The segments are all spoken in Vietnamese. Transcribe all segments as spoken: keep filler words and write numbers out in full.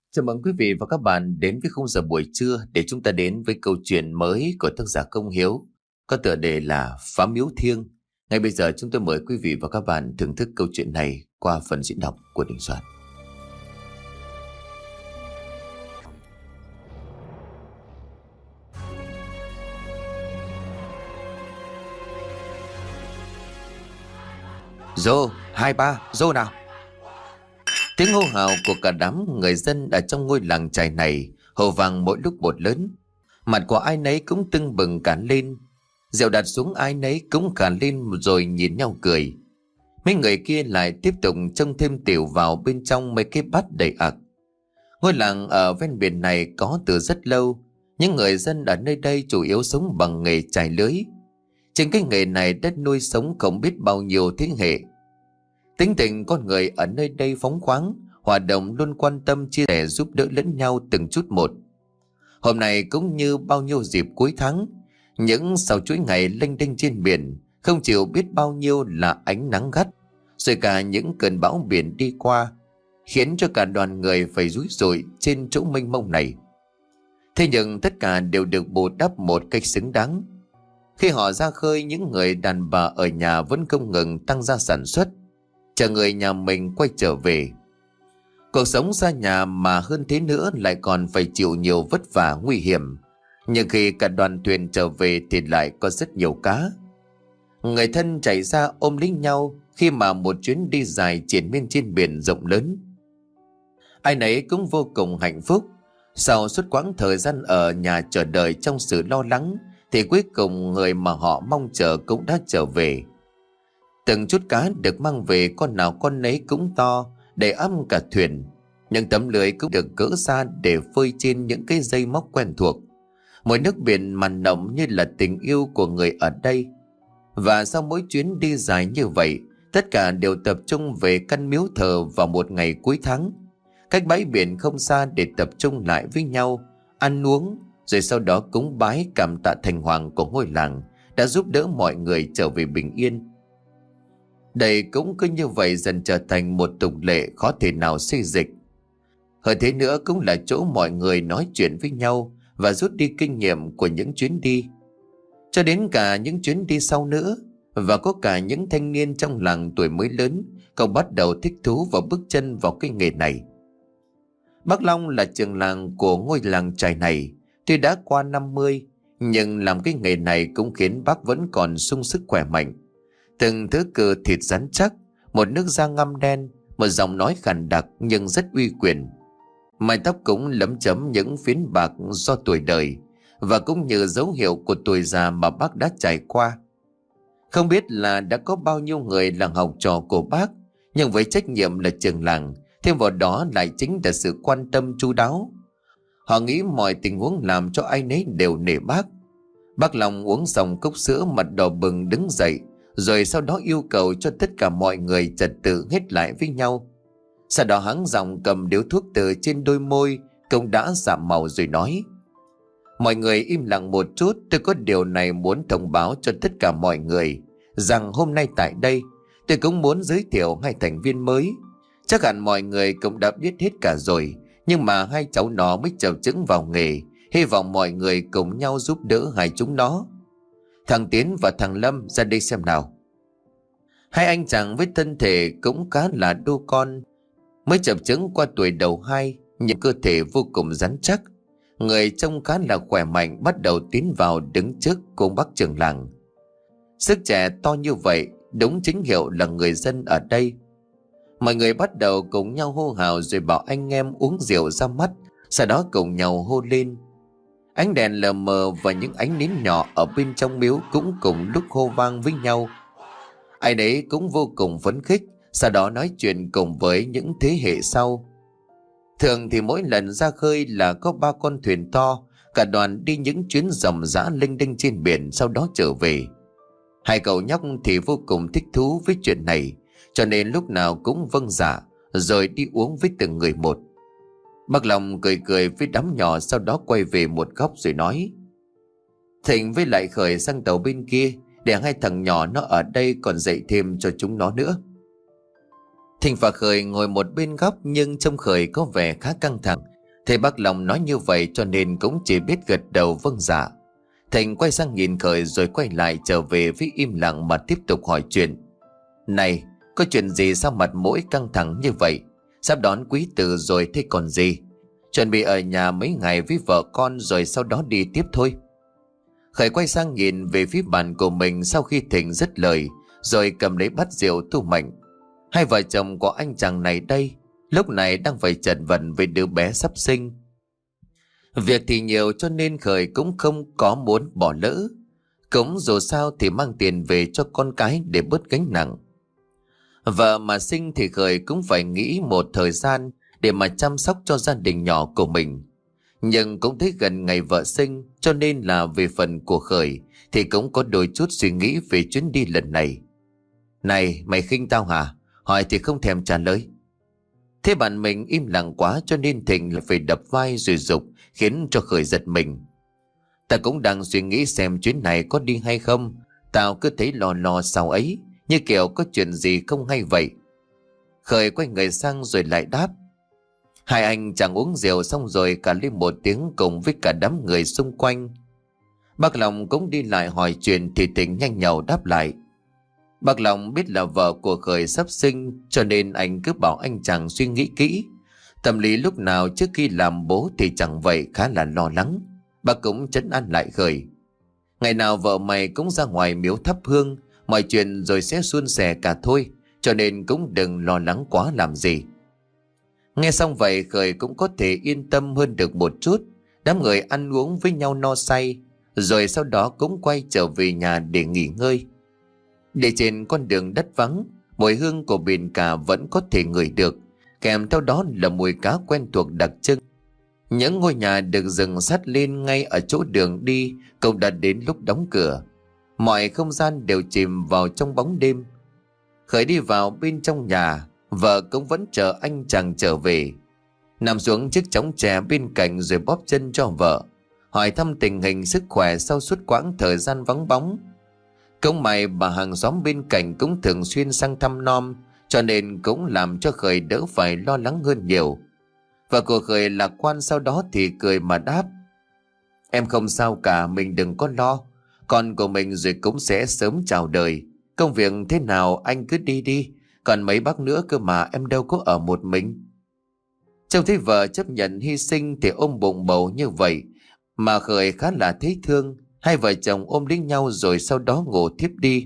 Chào mừng quý vị và các bạn đến với khung giờ buổi trưa để chúng ta đến với câu chuyện mới của tác giả Công Hiếu có tựa đề là Phá Miếu Thiêng. Ngay bây giờ chúng tôi mời quý vị và các bạn thưởng thức câu chuyện này qua phần diễn đọc của Đình Soạn. Dô, hai ba, dô nào. Tiếng hô hào của cả đám người dân ở trong ngôi làng chài này hầu vang mỗi lúc một lớn. Mặt của ai nấy cũng tưng bừng cả lên. Rượu đặt xuống ai nấy cũng cả lên rồi nhìn nhau cười. Mấy người kia lại tiếp tục trông thêm tiểu vào bên trong mấy cái bát đầy ặc. Ngôi làng ở ven biển này có từ rất lâu. Những người dân ở nơi đây chủ yếu sống bằng nghề chài lưới. Trên cái nghề này đất nuôi sống không biết bao nhiêu thế hệ. Tính tình con người ở nơi đây phóng khoáng, hoạt động luôn quan tâm chia sẻ giúp đỡ lẫn nhau từng chút một. Hôm nay cũng như bao nhiêu dịp cuối tháng, những sau chuỗi ngày lênh đênh trên biển, không chịu biết bao nhiêu là ánh nắng gắt, rồi cả những cơn bão biển đi qua, khiến cho cả đoàn người phải rúi rủi trên chỗ mênh mông này. Thế nhưng tất cả đều được bù đắp một cách xứng đáng. Khi họ ra khơi, những người đàn bà ở nhà vẫn không ngừng tăng gia sản xuất, chờ người nhà mình quay trở về. Cuộc sống xa nhà mà hơn thế nữa lại còn phải chịu nhiều vất vả nguy hiểm. Nhưng khi cả đoàn thuyền trở về thì lại có rất nhiều cá. Người thân chạy ra ôm lấy nhau khi mà một chuyến đi dài triển miên trên biển rộng lớn. Ai nấy cũng vô cùng hạnh phúc. Sau suốt quãng thời gian ở nhà chờ đợi trong sự lo lắng, thì cuối cùng người mà họ mong chờ cũng đã trở về. Từng chút cá được mang về con nào con nấy cũng to, đầy ắp cả thuyền. Những tấm lưới cũng được gỡ ra để phơi trên những cái dây móc quen thuộc. Mùi nước biển mặn nồng như là tình yêu của người ở đây. Và sau mỗi chuyến đi dài như vậy, tất cả đều tập trung về căn miếu thờ vào một ngày cuối tháng, cách bãi biển không xa để tập trung lại với nhau, ăn uống, rồi sau đó cúng bái cảm tạ thành hoàng của ngôi làng đã giúp đỡ mọi người trở về bình yên. Đây cũng cứ như vậy dần trở thành một tục lệ khó thể nào xê dịch. Hơn thế nữa cũng là chỗ mọi người nói chuyện với nhau và rút đi kinh nghiệm của những chuyến đi. Cho đến cả những chuyến đi sau nữa, và có cả những thanh niên trong làng tuổi mới lớn còn bắt đầu thích thú và bước chân vào cái nghề này. Bác Long là trưởng làng của ngôi làng chài này. Tuy đã qua năm mươi, nhưng làm cái nghề này cũng khiến bác vẫn còn sung sức khỏe mạnh. Từng thứ cơ thịt rắn chắc, một nước da ngăm đen, một giọng nói khàn đặc nhưng rất uy quyền. Mái tóc cũng lấm chấm những phiến bạc do tuổi đời, và cũng như dấu hiệu của tuổi già mà bác đã trải qua. Không biết là đã có bao nhiêu người là học trò của bác, nhưng với trách nhiệm là trưởng làng, thêm vào đó lại chính là sự quan tâm chu đáo. Họ nghĩ mọi tình huống làm cho ai nấy đều nể bác. Bác Long uống xong cốc sữa, mặt đỏ bừng đứng dậy, rồi sau đó yêu cầu cho tất cả mọi người trật tự hết lại với nhau. Sau đó hắng giọng cầm điếu thuốc từ trên đôi môi cũng đã sạm màu rồi nói: Mọi người im lặng một chút, tôi có điều này muốn thông báo cho tất cả mọi người, rằng hôm nay tại đây tôi cũng muốn giới thiệu hai thành viên mới. Chắc hẳn mọi người cũng đã biết hết cả rồi, nhưng mà hai cháu nó mới chập chững vào nghề. Hy vọng mọi người cùng nhau giúp đỡ hai chúng nó. Thằng Tiến và thằng Lâm ra đây xem nào. Hai anh chàng với thân thể cũng khá là đô con, mới chập chững qua tuổi đầu hai, nhưng cơ thể vô cùng rắn chắc. Người trông khá là khỏe mạnh bắt đầu tiến vào đứng trước cùng bác trưởng làng. Sức trẻ to như vậy đúng chính hiệu là người dân ở đây. Mọi người bắt đầu cùng nhau hô hào rồi bảo anh em uống rượu ra mắt, sau đó cùng nhau hô lên. Ánh đèn lờ mờ và những ánh nến nhỏ ở bên trong miếu cũng cùng lúc hô vang với nhau. Ai đấy cũng vô cùng phấn khích, sau đó nói chuyện cùng với những thế hệ sau. Thường thì mỗi lần ra khơi là có ba con thuyền to, cả đoàn đi những chuyến ròng rã lênh đênh trên biển, sau đó trở về. Hai cậu nhóc thì vô cùng thích thú với chuyện này, cho nên lúc nào cũng vâng dạ, rồi đi uống với từng người một. Bác Long cười cười với đám nhỏ, sau đó quay về một góc rồi nói: Thịnh với lại Khởi sang tàu bên kia, để hai thằng nhỏ nó ở đây còn dạy thêm cho chúng nó nữa. Thịnh và Khởi ngồi một bên góc, nhưng trông Khởi có vẻ khá căng thẳng. Thầy bác Long nói như vậy cho nên cũng chỉ biết gật đầu vâng dạ. Thành quay sang nhìn Khởi rồi quay lại trở về với im lặng mà tiếp tục hỏi chuyện. Này, có chuyện gì sao mặt mũi căng thẳng như vậy? Sắp đón quý tử rồi thế còn gì? Chuẩn bị ở nhà mấy ngày với vợ con rồi sau đó đi tiếp thôi. Khởi quay sang nhìn về phía bàn của mình sau khi Thịnh dứt lời, rồi cầm lấy bát rượu tu mạnh. Hai vợ chồng của anh chàng này đây, lúc này đang phải chật vật với đứa bé sắp sinh. Việc thì nhiều cho nên Khởi cũng không có muốn bỏ lỡ. Cũng dù sao thì mang tiền về cho con cái để bớt gánh nặng. Vợ mà sinh thì Khởi cũng phải nghĩ một thời gian để mà chăm sóc cho gia đình nhỏ của mình. Nhưng cũng thấy gần ngày vợ sinh, cho nên là về phần của Khởi thì cũng có đôi chút suy nghĩ về chuyến đi lần này. Này, mày khinh tao hả? Hỏi thì không thèm trả lời. Thế bạn mình im lặng quá cho nên Thịnh lại phải đập vai rồi giục, khiến cho Khởi giật mình. Ta cũng đang suy nghĩ xem chuyến này có đi hay không. Tao cứ thấy lo lo sau ấy, như kiểu có chuyện gì không hay vậy. Khởi quay người sang rồi lại đáp. Hai anh chàng uống rượu xong rồi cả lên một tiếng cùng với cả đám người xung quanh. Bác Long cũng đi lại hỏi chuyện thì Thịnh nhanh nhảu đáp lại. Bác Long biết là vợ của Khởi sắp sinh cho nên anh cứ bảo anh chàng suy nghĩ kỹ. Tâm lý lúc nào trước khi làm bố thì chẳng vậy khá là lo lắng. Bác cũng trấn an lại Khởi. Ngày nào vợ mày cũng ra ngoài miếu thắp hương, mọi chuyện rồi sẽ suôn sẻ cả thôi, cho nên cũng đừng lo lắng quá làm gì. Nghe xong vậy Khởi cũng có thể yên tâm hơn được một chút. Đám người ăn uống với nhau no say, rồi sau đó cũng quay trở về nhà để nghỉ ngơi. Để trên con đường đất vắng, mùi hương của biển cả vẫn có thể ngửi được, kèm theo đó là mùi cá quen thuộc đặc trưng. Những ngôi nhà được dựng sát lên ngay ở chỗ đường đi cũng đã đến lúc đóng cửa. Mọi không gian đều chìm vào trong bóng đêm. Khởi đi vào bên trong nhà, vợ cũng vẫn chờ anh chàng trở về. Nằm xuống chiếc chõng tre bên cạnh rồi bóp chân cho vợ, hỏi thăm tình hình sức khỏe sau suốt quãng thời gian vắng bóng. Công mày bà hàng xóm bên cạnh cũng thường xuyên sang thăm nom, cho nên cũng làm cho Khởi đỡ phải lo lắng hơn nhiều. Vợ của Khởi lạc quan sau đó thì cười mà đáp. Em không sao cả, mình đừng có lo. Con của mình rồi cũng sẽ sớm chào đời. Công việc thế nào anh cứ đi đi, còn mấy bác nữa cơ mà, em đâu có ở một mình. Trông thấy vợ chấp nhận hy sinh thì ôm bụng bầu như vậy mà Khởi khá là thấy thương. Hai vợ chồng ôm lấy nhau rồi sau đó ngủ thiếp đi.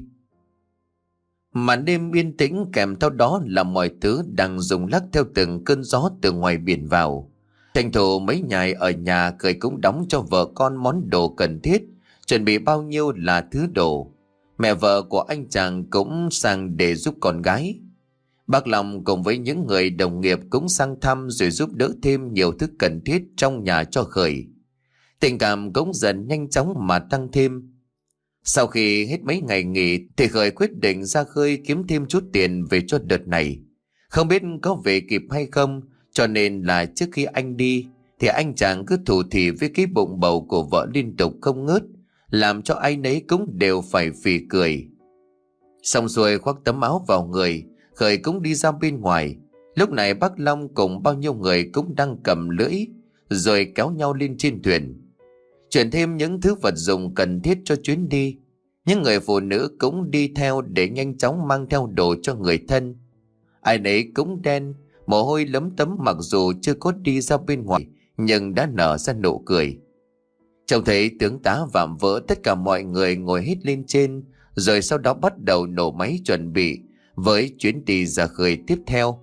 Màn đêm yên tĩnh kèm theo đó là mọi thứ đang rung lắc theo từng cơn gió từ ngoài biển vào. Tranh thủ mấy ngày ở nhà, Khởi cũng đóng cho vợ con món đồ cần thiết, chuẩn bị bao nhiêu là thứ đồ. Mẹ vợ của anh chàng cũng sang để giúp con gái. Bác Long cùng với những người đồng nghiệp cũng sang thăm rồi giúp đỡ thêm nhiều thứ cần thiết trong nhà cho Khởi. Tình cảm cũng dần nhanh chóng mà tăng thêm. Sau khi hết mấy ngày nghỉ thì Khởi quyết định ra khơi kiếm thêm chút tiền về cho đợt này. Không biết có về kịp hay không, cho nên là trước khi anh đi thì anh chàng cứ thủ thỉ với cái bụng bầu của vợ liên tục không ngớt, làm cho ai nấy cũng đều phải phì cười. Xong xuôi khoác tấm áo vào người, Khởi cũng đi ra bên ngoài. Lúc này bác Long cùng bao nhiêu người cũng đang cầm lưỡi rồi kéo nhau lên trên thuyền, chuyển thêm những thứ vật dụng cần thiết cho chuyến đi. Những người phụ nữ cũng đi theo để nhanh chóng mang theo đồ cho người thân. Ai nấy cũng đen, mồ hôi lấm tấm, mặc dù chưa có đi ra bên ngoài nhưng đã nở ra nụ cười. Trông thấy tướng tá vạm vỡ, tất cả mọi người ngồi hết lên trên, rồi sau đó bắt đầu nổ máy chuẩn bị với chuyến đi ra khơi tiếp theo.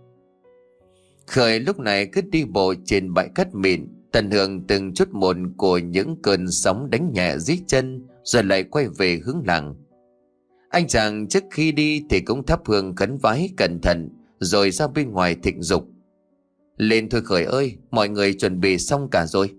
Khởi lúc này cứ đi bộ trên bãi cát mịn, tận hưởng từng chút một của những cơn sóng đánh nhẹ dưới chân, rồi lại quay về hướng làng. Anh chàng trước khi đi thì cũng thắp hương khấn vái cẩn thận, rồi ra bên ngoài thịnh dục. Lên thôi Khởi ơi, mọi người chuẩn bị xong cả rồi.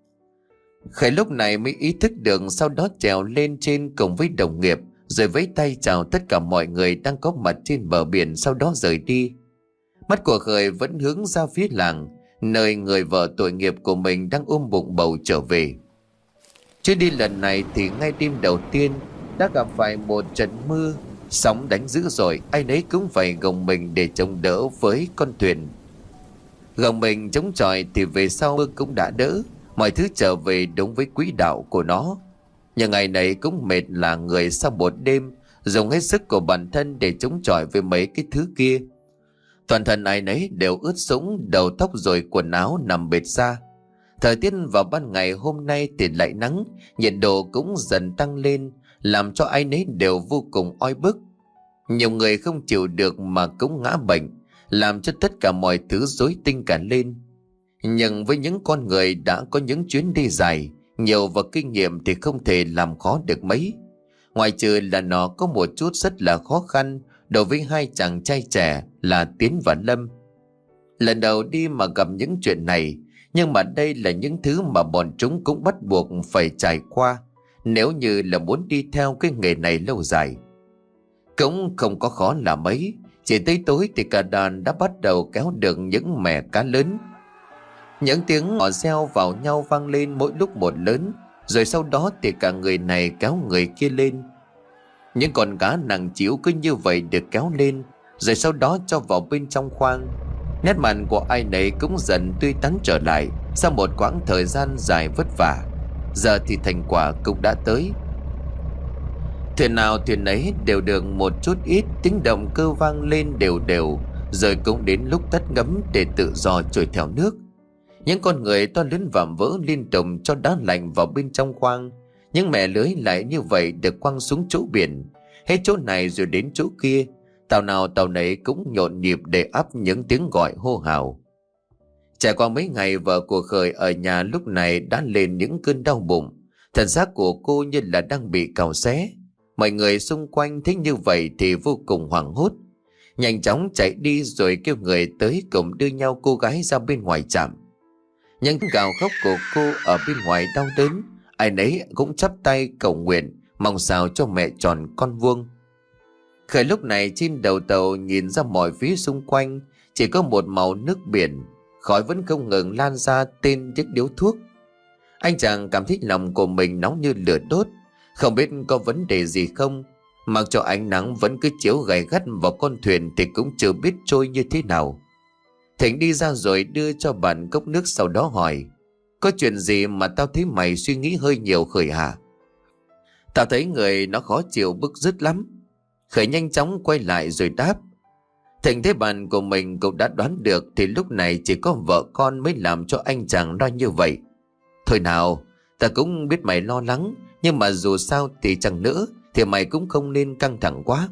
Khởi lúc này mới ý thức được, sau đó trèo lên trên cùng với đồng nghiệp, rồi vẫy tay chào tất cả mọi người đang có mặt trên bờ biển, sau đó rời đi. Mắt của Khởi vẫn hướng ra phía làng, nơi người vợ tội nghiệp của mình đang ôm bụng bầu trở về. Chuyến đi lần này thì ngay đêm đầu tiên đã gặp phải một trận mưa, sóng đánh dữ dội, ai nấy cũng phải gồng mình để chống đỡ với con thuyền. Gồng mình chống chọi thì về sau mưa cũng đã đỡ, mọi thứ trở về đúng với quỹ đạo của nó. Nhưng ngày này cũng mệt là người sau một đêm dùng hết sức của bản thân để chống chọi với mấy cái thứ kia. Toàn thân ai nấy đều ướt sũng, đầu tóc rồi quần áo nằm bệt ra. Thời tiết vào ban ngày hôm nay thì lại nắng, nhiệt độ cũng dần tăng lên, làm cho ai nấy đều vô cùng oi bức. Nhiều người không chịu được mà cũng ngã bệnh, làm cho tất cả mọi thứ rối tinh cả lên. Nhưng với những con người đã có những chuyến đi dài, nhiều và kinh nghiệm thì không thể làm khó được mấy. Ngoài trừ là nó có một chút rất là khó khăn đối với hai chàng trai trẻ là Tiến và Lâm. Lần đầu đi mà gặp những chuyện này, nhưng mà đây là những thứ mà bọn chúng cũng bắt buộc phải trải qua nếu như là muốn đi theo cái nghề này lâu dài. Cũng không có khó là mấy, chỉ tới tối thì cả đàn đã bắt đầu kéo được những mẻ cá lớn. Những tiếng họ reo vào nhau vang lên mỗi lúc một lớn, rồi sau đó thì cả người này kéo người kia lên. Những con cá nặng trĩu cứ như vậy được kéo lên, rồi sau đó cho vào bên trong khoang. Nét mặt của ai nấy cũng dần tươi tắn trở lại sau một quãng thời gian dài vất vả. Giờ thì thành quả cũng đã tới. Thuyền nào thuyền ấy đều được một chút ít, tiếng động cơ vang lên đều đều, rồi cũng đến lúc tắt ngấm để tự do trôi theo nước. Những con người to lớn vạm vỡ liên tục cho đá lạnh vào bên trong khoang. Những mẻ lưới lại như vậy được quăng xuống chỗ biển, hết chỗ này rồi đến chỗ kia. Tàu nào tàu nấy cũng nhộn nhịp để ắp những tiếng gọi hô hào. Trải qua mấy ngày, vợ của Khởi ở nhà lúc này đã lên những cơn đau bụng. Thần xác của cô như là đang bị cào xé. Mọi người xung quanh thấy như vậy thì vô cùng hoảng hốt, nhanh chóng chạy đi rồi kêu người tới cùng đưa nhau cô gái ra bên ngoài trạm. Những gào khóc của cô ở bên ngoài đau đớn, ai nấy cũng chắp tay cầu nguyện mong sao cho mẹ tròn con vuông. Khởi lúc này trên đầu tàu nhìn ra mọi phía xung quanh chỉ có một màu nước biển, khói vẫn không ngừng lan ra tên chiếc điếu thuốc. Anh chàng cảm thấy lòng của mình nóng như lửa đốt, không biết có vấn đề gì không. Mặc cho ánh nắng vẫn cứ chiếu gay gắt vào con thuyền thì cũng chưa biết trôi như thế nào. Thịnh đi ra rồi đưa cho bạn cốc nước, sau đó hỏi: có chuyện gì mà tao thấy mày suy nghĩ hơi nhiều Khởi hả? Tao thấy người nó khó chịu bức rứt lắm. Khởi nhanh chóng quay lại rồi đáp. Thịnh thấy bạn của mình cũng đã đoán được thì lúc này chỉ có vợ con mới làm cho anh chàng lo như vậy. Thôi nào, ta cũng biết mày lo lắng, nhưng mà dù sao thì chẳng nữa thì mày cũng không nên căng thẳng quá.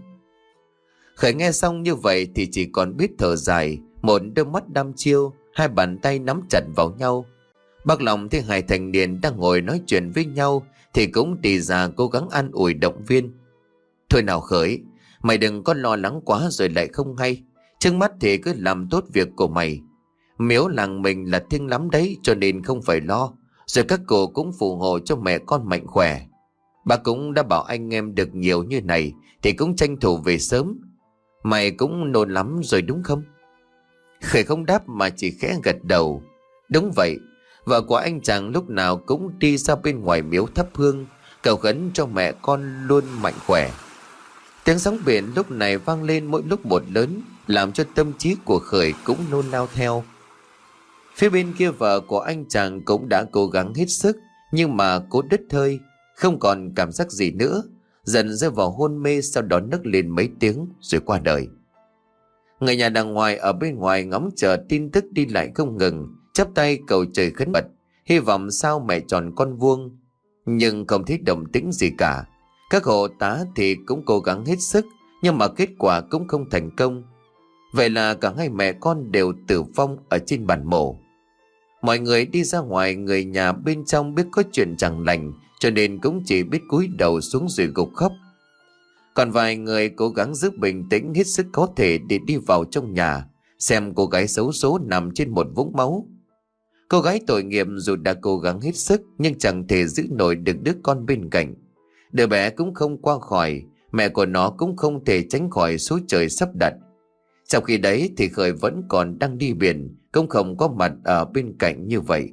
Khởi nghe xong như vậy thì chỉ còn biết thở dài, một đôi mắt đăm chiêu, hai bàn tay nắm chặt vào nhau. Bác lòng thấy hai thành niên đang ngồi nói chuyện với nhau thì cũng tì ra cố gắng an ủi động viên. Thôi nào Khởi, mày đừng có lo lắng quá rồi lại không hay. Trước mắt thì cứ làm tốt việc của mày. Miếu làng mình là thiêng lắm đấy, cho nên không phải lo. Rồi các cô cũng phù hộ cho mẹ con mạnh khỏe. Bà cũng đã bảo anh em được nhiều như này thì cũng tranh thủ về sớm. Mày cũng nôn lắm rồi đúng không? Khởi không đáp mà chỉ khẽ gật đầu. Đúng vậy, vợ của anh chàng lúc nào cũng đi ra bên ngoài miếu thắp hương, cầu khấn cho mẹ con luôn mạnh khỏe. Tiếng sóng biển lúc này vang lên mỗi lúc một lớn, làm cho tâm trí của Khởi cũng nôn nao theo. Phía bên kia vợ của anh chàng cũng đã cố gắng hết sức, nhưng mà cô đứt hơi, không còn cảm giác gì nữa, dần rơi vào hôn mê, sau đó nấc lên mấy tiếng rồi qua đời. Người nhà đàng ngoài ở bên ngoài ngóng chờ tin tức đi lại không ngừng, chắp tay cầu trời khấn bật, hy vọng sao mẹ tròn con vuông. Nhưng không thấy động tĩnh gì cả. Các hộ tá thì cũng cố gắng hết sức, nhưng mà kết quả cũng không thành công. Vậy là cả hai mẹ con đều tử vong ở trên bàn mổ. Mọi người đi ra ngoài, người nhà bên trong biết có chuyện chẳng lành, cho nên cũng chỉ biết cúi đầu xuống rồi gục khóc. Còn vài người cố gắng giữ bình tĩnh hết sức có thể để đi vào trong nhà, xem cô gái xấu số nằm trên một vũng máu. Cô gái tội nghiệp dù đã cố gắng hết sức nhưng chẳng thể giữ nổi được đứa con bên cạnh. Đứa bé cũng không qua khỏi, mẹ của nó cũng không thể tránh khỏi số trời sắp đặt. Trong khi đấy thì Khởi vẫn còn đang đi biển, cũng không có mặt ở bên cạnh như vậy.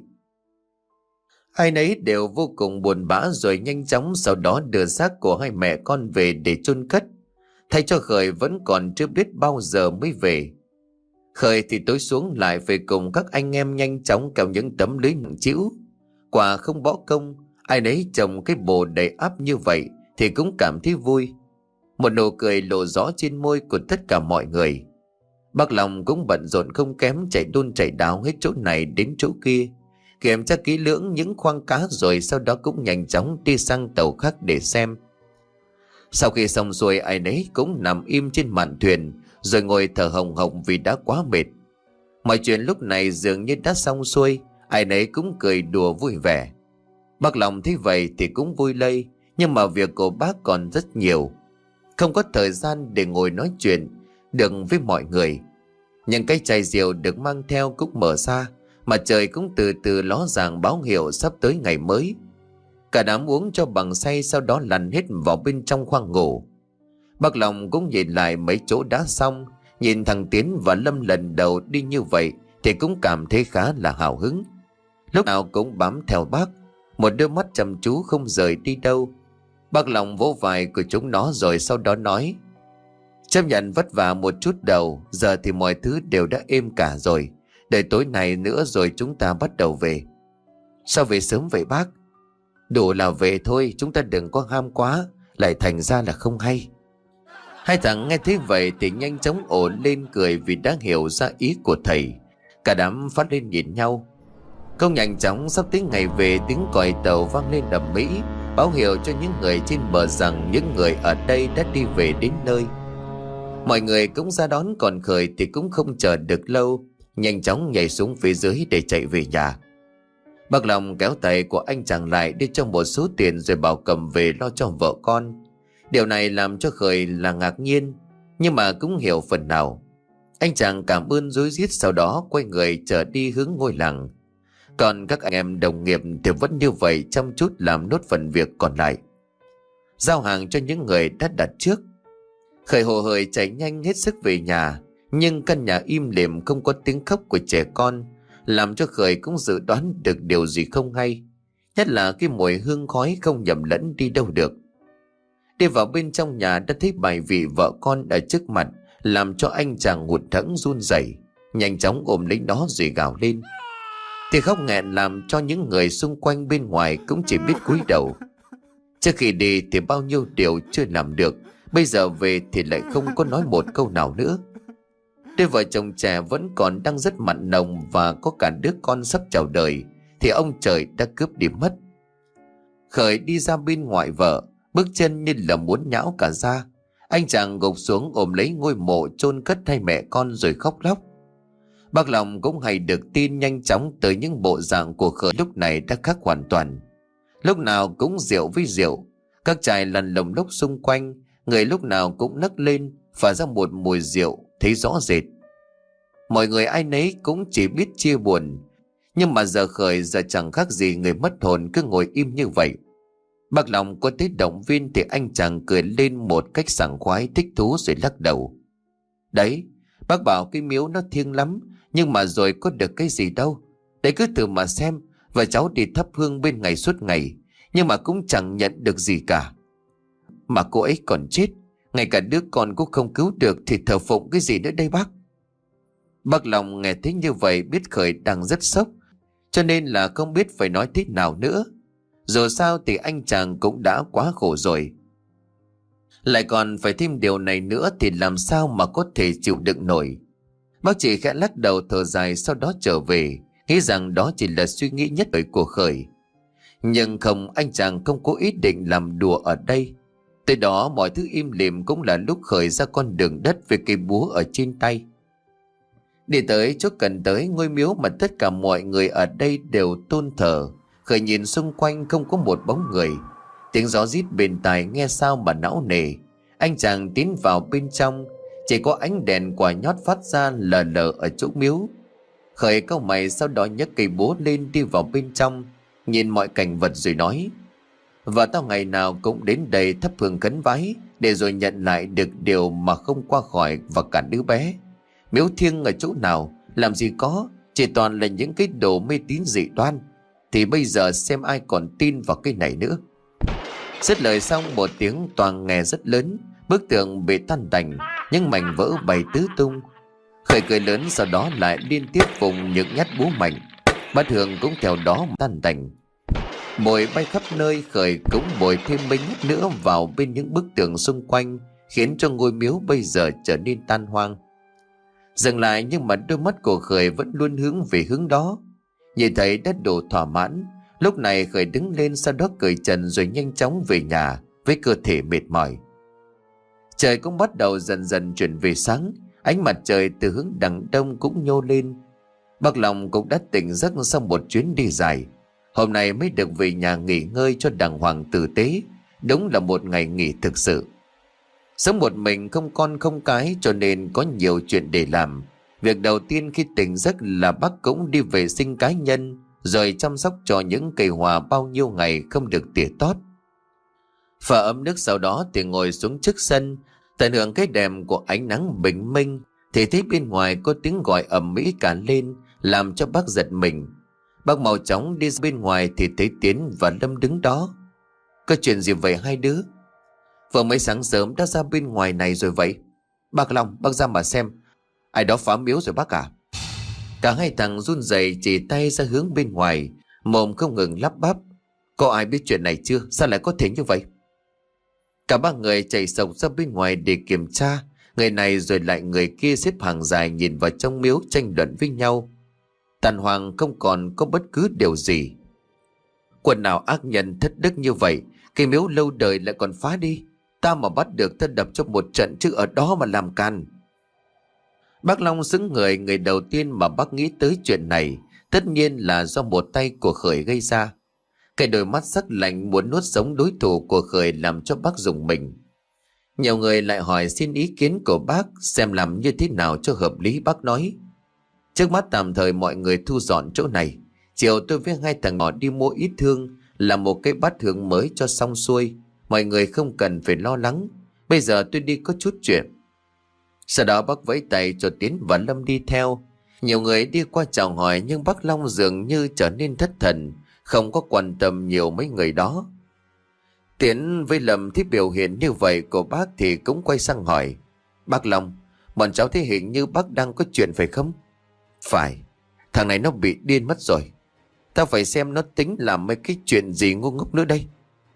Ai nấy đều vô cùng buồn bã, rồi nhanh chóng sau đó đưa xác của hai mẹ con về để chôn cất. Thay cho Khởi vẫn còn chưa biết bao giờ mới về. Khởi thì tối xuống lại phải cùng các anh em nhanh chóng kéo những tấm lưới nặng trĩu. Quả không bỏ công, ai nấy trồng cái bồ đầy ắp như vậy thì cũng cảm thấy vui. Một nụ cười lộ rõ trên môi của tất cả mọi người. Bác Long cũng bận rộn không kém, chạy đôn chạy đáo hết chỗ này đến chỗ kia, kiểm tra kỹ lưỡng những khoang cá, rồi sau đó cũng nhanh chóng đi sang tàu khác để xem. Sau khi xong xuôi, ai nấy cũng nằm im trên mạn thuyền rồi ngồi thở hồng hộc vì đã quá mệt. Mọi chuyện lúc này dường như đã xong xuôi, ai nấy cũng cười đùa vui vẻ. Bác Long thấy vậy thì cũng vui lây, nhưng mà việc của bác còn rất nhiều, không có thời gian để ngồi nói chuyện được với mọi người. Những cái chai rượu được mang theo cũng mở ra, mà trời cũng từ từ ló dạng báo hiệu sắp tới ngày mới. Cả đám uống cho bằng say, sau đó lăn hết vào bên trong khoang ngủ. Bác Long cũng nhìn lại mấy chỗ đã xong, nhìn thằng Tiến và Lâm lần đầu đi như vậy thì cũng cảm thấy khá là hào hứng. Lúc nào cũng bám theo bác, một đôi mắt chăm chú không rời đi đâu. Bác Long vỗ vai của chúng nó rồi sau đó nói: chấp nhận vất vả một chút đầu, giờ thì mọi thứ đều đã êm cả rồi. Đợi tối nay nữa rồi chúng ta bắt đầu về. Sao về sớm vậy bác? Đủ là về thôi, chúng ta đừng có ham quá, lại thành ra là không hay. Hai thằng nghe thấy vậy thì nhanh chóng ồ lên cười vì đã hiểu ra ý của thầy. Cả đám phát lên nhìn nhau. Không nhanh chóng sắp tới ngày về, tiếng còi tàu vang lên ầm ĩ, báo hiệu cho những người trên bờ rằng những người ở đây đã đi về đến nơi. Mọi người cũng ra đón, còn Khởi thì cũng không chờ được lâu, nhanh chóng nhảy xuống phía dưới để chạy về nhà. Bác Long kéo tay của anh chàng lại, đưa cho một số tiền rồi bảo cầm về lo cho vợ con. Điều này làm cho Khởi là ngạc nhiên, nhưng mà cũng hiểu phần nào. Anh chàng cảm ơn rối rít, sau đó quay người trở đi hướng ngôi làng. Còn các anh em đồng nghiệp thì vẫn như vậy, chăm chút làm nốt phần việc còn lại, giao hàng cho những người đã đặt trước. Khởi hồ hởi chạy nhanh hết sức về nhà, nhưng căn nhà im lìm không có tiếng khóc của trẻ con, làm cho Khởi cũng dự đoán được điều gì không hay, nhất là cái mùi hương khói không nhầm lẫn đi đâu được. Đi vào bên trong nhà đã thấy bài vị vợ con ở trước mặt, làm cho anh chàng hụt hẫng run rẩy, nhanh chóng ôm lấy nó rồi gào lên. Thì khóc nghẹn làm cho những người xung quanh bên ngoài cũng chỉ biết cúi đầu. Trước khi đi thì bao nhiêu điều chưa làm được, bây giờ về thì lại không có nói một câu nào nữa. Đôi vợ chồng trẻ vẫn còn đang rất mặn nồng và có cả đứa con sắp chào đời thì ông trời đã cướp đi mất. Khởi đi ra bên ngoài vợ, bước chân như là muốn nhão cả ra. Anh chàng gục xuống ôm lấy ngôi mộ chôn cất hai mẹ con rồi khóc lóc. Bác Long cũng hay được tin nhanh chóng tới những bộ dạng của Khởi lúc này đã khác hoàn toàn. Lúc nào cũng rượu với rượu, các chai lăn lồng lốc xung quanh, người lúc nào cũng nấc lên phả ra một mùi rượu thấy rõ rệt. Mọi người ai nấy cũng chỉ biết chia buồn, nhưng mà giờ Khởi giờ chẳng khác gì người mất hồn, cứ ngồi im như vậy. Bác Long có thấy động viên thì anh chàng cười lên một cách sảng khoái thích thú rồi lắc đầu. Đấy, bác bảo cái miếu nó thiêng lắm, nhưng mà rồi có được cái gì đâu. Để cứ thử mà xem, và cháu đi thắp hương bên ngày suốt ngày, nhưng mà cũng chẳng nhận được gì cả. Mà cô ấy còn chết, ngay cả đứa con cũng không cứu được thì thờ phụng cái gì nữa đây bác? Bác Long nghe thấy như vậy biết Khởi đang rất sốc, cho nên là không biết phải nói thế nào nữa. Dù sao thì anh chàng cũng đã quá khổ rồi, lại còn phải thêm điều này nữa thì làm sao mà có thể chịu đựng nổi. Bác chỉ khẽ lắc đầu thở dài, sau đó trở về, nghĩ rằng đó chỉ là suy nghĩ nhất thời của Khởi. Nhưng không, anh chàng không có ý định làm đùa ở đây. Tới đó mọi thứ im lìm cũng là lúc Khởi ra con đường đất với cây búa ở trên tay. Đi tới chỗ cần tới ngôi miếu mà tất cả mọi người ở đây đều tôn thờ, Khởi nhìn xung quanh không có một bóng người. Tiếng gió rít bên tai nghe sao mà não nề. Anh chàng tiến vào bên trong, chỉ có ánh đèn quả nhót phát ra lờ lờ ở chỗ miếu. Khởi cau mày, sau đó nhấc cây búa lên đi vào bên trong, nhìn mọi cảnh vật rồi nói: Và tao ngày nào cũng đến đây thắp hương khấn vái, để rồi nhận lại được điều mà không qua khỏi và cả đứa bé. Miếu thiêng ở chỗ nào, làm gì có, chỉ toàn là những cái đồ mê tín dị đoan. Thì bây giờ xem ai còn tin vào cái này nữa. Dứt lời xong, một tiếng toang nghe rất lớn, bức tường bị tan tành, những mảnh vỡ bay tứ tung. Khởi Khởi cười lớn, sau đó lại liên tiếp vùng những nhát búa mạnh. Bát hương cũng theo đó tan tành. Bụi bay khắp nơi. Khởi cũng bồi thêm mấy nhát nữa vào bên những bức tường xung quanh, khiến cho ngôi miếu bây giờ trở nên tan hoang. Dừng lại, nhưng mà đôi mắt của Khởi vẫn luôn hướng về hướng đó. Nhìn thấy đã đủ thỏa mãn, lúc này Khởi đứng lên, sau đó cởi trần rồi nhanh chóng về nhà với cơ thể mệt mỏi. Trời cũng bắt đầu dần dần chuyển về sáng. Ánh mặt trời từ hướng đằng đông cũng nhô lên. Bác Long cũng đã tỉnh giấc sau một chuyến đi dài. Hôm nay mới được về nhà nghỉ ngơi cho đàng hoàng tử tế. Đúng là một ngày nghỉ thực sự. Sống một mình, không con không cái, cho nên có nhiều chuyện để làm. Việc đầu tiên khi tỉnh giấc là bác cũng đi vệ sinh cá nhân, rồi chăm sóc cho những cây hoa bao nhiêu ngày không được tỉa tót. Pha ấm nước sau đó thì ngồi xuống trước sân, tận hưởng cái đẹp của ánh nắng bình minh. Thì thấy bên ngoài có tiếng gọi ầm ĩ cả lên, làm cho bác giật mình. Bác mau chóng đi ra bên ngoài thì thấy Tiến và Lâm đứng đó. Có chuyện gì vậy hai đứa? Vừa mới sáng sớm đã ra bên ngoài này rồi vậy. Bác Long, bác ra mà xem, ai đó phá miếu rồi bác à? Cả hai thằng run rẩy chỉ tay ra hướng bên ngoài, mồm không ngừng lắp bắp. Có ai biết chuyện này chưa? Sao lại có thể như vậy? Cả ba người chạy sộc ra bên ngoài để kiểm tra. Người này rồi lại người kia xếp hàng dài nhìn vào trong miếu tranh luận với nhau. Tàn hoàng không còn có bất cứ điều gì. Quần nào ác nhân thất đức như vậy, cái miếu lâu đời lại còn phá đi. Ta mà bắt được ta đập cho một trận chứ ở đó mà làm can. Bác Long xứng người, người đầu tiên mà bác nghĩ tới chuyện này tất nhiên là do một tay của Khởi gây ra. Cái đôi mắt sắc lạnh muốn nuốt sống đối thủ của Khởi làm cho bác rùng mình. Nhiều người lại hỏi xin ý kiến của bác xem làm như thế nào cho hợp lý. Bác nói: trước mắt tạm thời mọi người thu dọn chỗ này. Chiều tôi với hai thằng nhỏ đi mua ít hương, làm một cái bát hương mới cho xong xuôi. Mọi người không cần phải lo lắng. Bây giờ tôi đi có chút chuyện. Sau đó bác vẫy tay cho Tiến và Lâm đi theo. Nhiều người đi qua chào hỏi, nhưng bác Long dường như trở nên thất thần, không có quan tâm nhiều mấy người đó. Tiến với Lâm thấy biểu hiện như vậy của bác thì cũng quay sang hỏi: bác Long, bọn cháu thấy hình như bác đang có chuyện phải không? Phải, thằng này nó bị điên mất rồi. Ta phải xem nó tính làm mấy cái chuyện gì ngu ngốc nữa đây.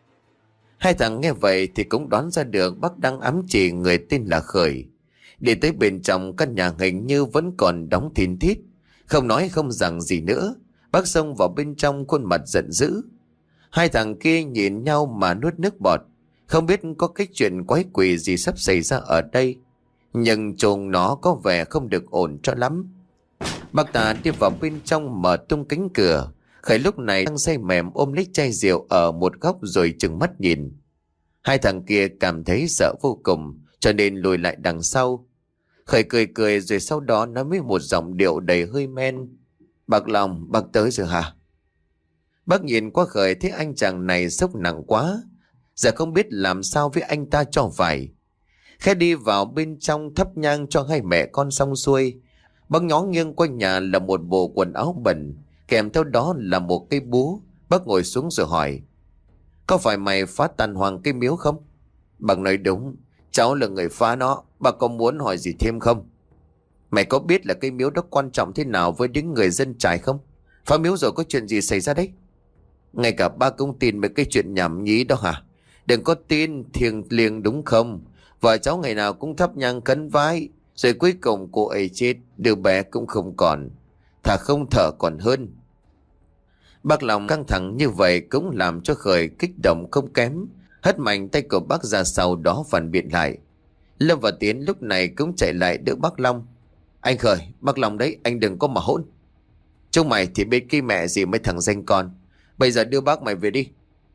Hai thằng nghe vậy thì cũng đoán ra được bác đang ám chỉ người tên là Khởi. Đi tới bên trong căn nhà hình như vẫn còn đóng thìn thít. Không nói không rằng gì nữa, bác xông vào bên trong khuôn mặt giận dữ. Hai thằng kia nhìn nhau mà nuốt nước bọt. Không biết có cái chuyện quái quỷ gì sắp xảy ra ở đây, nhưng trông nó có vẻ không được ổn cho lắm. Bác ta đi vào bên trong mở tung cánh cửa. Khởi lúc này đang say mềm ôm lấy chai rượu ở một góc rồi trừng mắt nhìn. Hai thằng kia cảm thấy sợ vô cùng, cho nên lùi lại đằng sau. Khởi cười cười rồi sau đó nói với một giọng điệu đầy hơi men: bác Long, bác tới rồi hả? Bác nhìn qua Khởi thấy anh chàng này sốc nặng quá, giờ không biết làm sao với anh ta cho phải. Khẽ đi vào bên trong thắp nhang cho hai mẹ con xong xuôi, bác ngó nghiêng quanh nhà là một bộ quần áo bẩn, kèm theo đó là một cây búa. Bác ngồi xuống rồi hỏi: có phải mày phá tàn hoàng cây miếu không? Bác nói đúng, cháu là người phá nó. Bác có muốn hỏi gì thêm không? Mày có biết là cây miếu đó quan trọng thế nào với những người dân trải không? Phá miếu rồi có chuyện gì xảy ra đấy? Ngay cả ba cũng tin mấy cái chuyện nhảm nhí đó hả? Đừng có tin thiêng liêng đúng không? Vợ cháu ngày nào cũng thắp nhang khấn vái, rồi cuối cùng cô ấy chết, đứa bé cũng không còn. Thà không thở còn hơn. Bác Long căng thẳng như vậy cũng làm cho Khởi kích động không kém, hất mạnh tay của bác ra sau đó phản biện lại. Lâm và Tiến lúc này cũng chạy lại đỡ bác Long. Anh Khởi, bác Long đấy, anh đừng có mà hỗn. Chúng mày thì biết cái mẹ gì mấy thằng danh con. Bây giờ đưa bác mày về đi.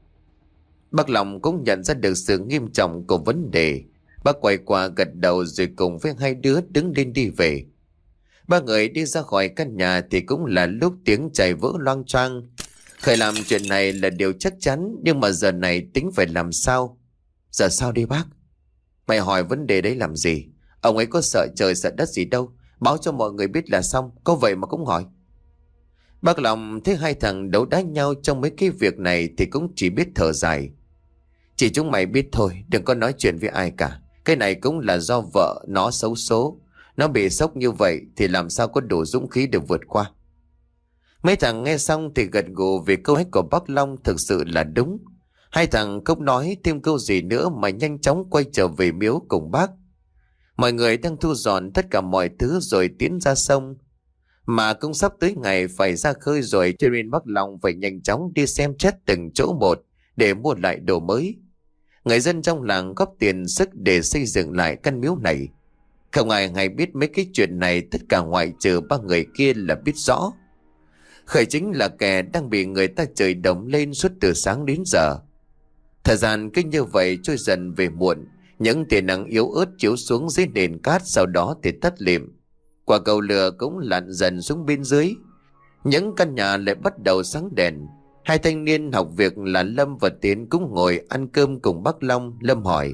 Bác Long cũng nhận ra được sự nghiêm trọng của vấn đề. Bác quay qua gật đầu rồi cùng với hai đứa đứng lên đi về. Ba người đi ra khỏi căn nhà thì cũng là lúc tiếng chảy vỡ loang choang. Khởi làm chuyện này là điều chắc chắn, nhưng mà giờ này tính phải làm sao? Giờ sao đi bác? Mày hỏi vấn đề đấy làm gì? Ông ấy có sợ trời sợ đất gì đâu. Báo cho mọi người biết là xong, có vậy mà cũng hỏi. Bác Long thấy hai thằng đấu đá nhau trong mấy cái việc này thì cũng chỉ biết thở dài. Chỉ chúng mày biết thôi, đừng có nói chuyện với ai cả. Cái này cũng là do vợ nó xấu số. Nó bị sốc như vậy thì làm sao có đủ dũng khí để vượt qua. Mấy thằng nghe xong thì gật gù vì câu hết của bác Long thực sự là đúng. Hai thằng không nói thêm câu gì nữa mà nhanh chóng quay trở về miếu cùng bác. Mọi người đang thu dọn tất cả mọi thứ rồi tiến ra sông. Mà cũng sắp tới ngày phải ra khơi rồi, cho nên bác Long phải nhanh chóng đi xem xét từng chỗ một để mua lại đồ mới. Người dân trong làng góp tiền sức để xây dựng lại căn miếu này. Không ai hay biết mấy cái chuyện này, tất cả ngoại trừ ba người kia là biết rõ. Khởi chính là kẻ đang bị người ta chửi đồng lên suốt từ sáng đến giờ. Thời gian cứ như vậy trôi dần về muộn. Những tia nắng yếu ớt chiếu xuống dưới nền cát, sau đó thì tắt lịm. Quả cầu lửa cũng lặn dần xuống bên dưới. Những căn nhà lại bắt đầu sáng đèn. Hai thanh niên học việc là Lâm và Tiến cũng ngồi ăn cơm cùng bác Long. Lâm hỏi: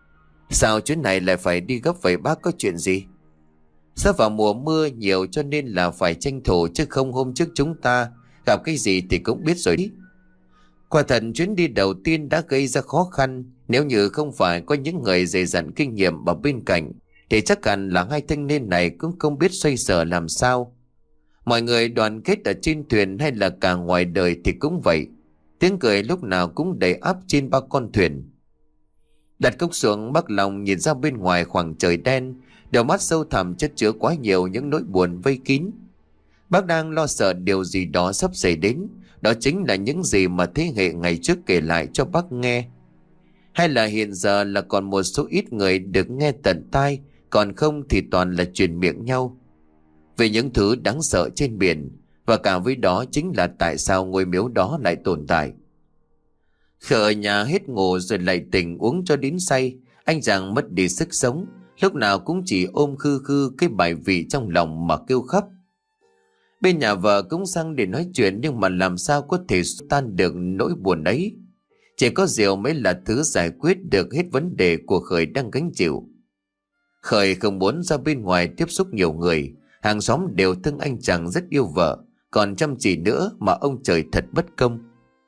sao chuyến này lại phải đi gấp vậy bác, có chuyện gì? Sắp vào mùa mưa nhiều cho nên là phải tranh thủ, chứ không hôm trước chúng ta gặp cái gì thì cũng biết rồi đi. Quả thật chuyến đi đầu tiên đã gây ra khó khăn. Nếu như không phải có những người dày dặn kinh nghiệm ở bên cạnh thì chắc hẳn là hai thanh niên này cũng không biết xoay sở làm sao. Mọi người đoàn kết ở trên thuyền hay là cả ngoài đời thì cũng vậy. Tiếng cười lúc nào cũng đầy áp trên ba con thuyền. Đặt cốc xuống, bác Long nhìn ra bên ngoài khoảng trời đen, đôi mắt sâu thẳm chất chứa quá nhiều những nỗi buồn vây kín. Bác đang lo sợ điều gì đó sắp xảy đến. Đó chính là những gì mà thế hệ ngày trước kể lại cho bác nghe. Hay là hiện giờ là còn một số ít người được nghe tận tai, còn không thì toàn là truyền miệng nhau về những thứ đáng sợ trên biển. Và cả với đó chính là tại sao ngôi miếu đó lại tồn tại. Khờ ở nhà hết ngủ rồi lại tỉnh uống cho đến say. Anh chàng mất đi sức sống, lúc nào cũng chỉ ôm khư khư cái bài vị trong lòng mà kêu khóc. Bên nhà vợ cũng sang để nói chuyện, nhưng mà làm sao có thể tan được nỗi buồn ấy. Chỉ có rượu mới là thứ giải quyết được hết vấn đề của Khởi đang gánh chịu. Khởi không muốn ra bên ngoài tiếp xúc nhiều người. Hàng xóm đều thương anh chàng rất yêu vợ, còn chăm chỉ nữa mà ông trời thật bất công.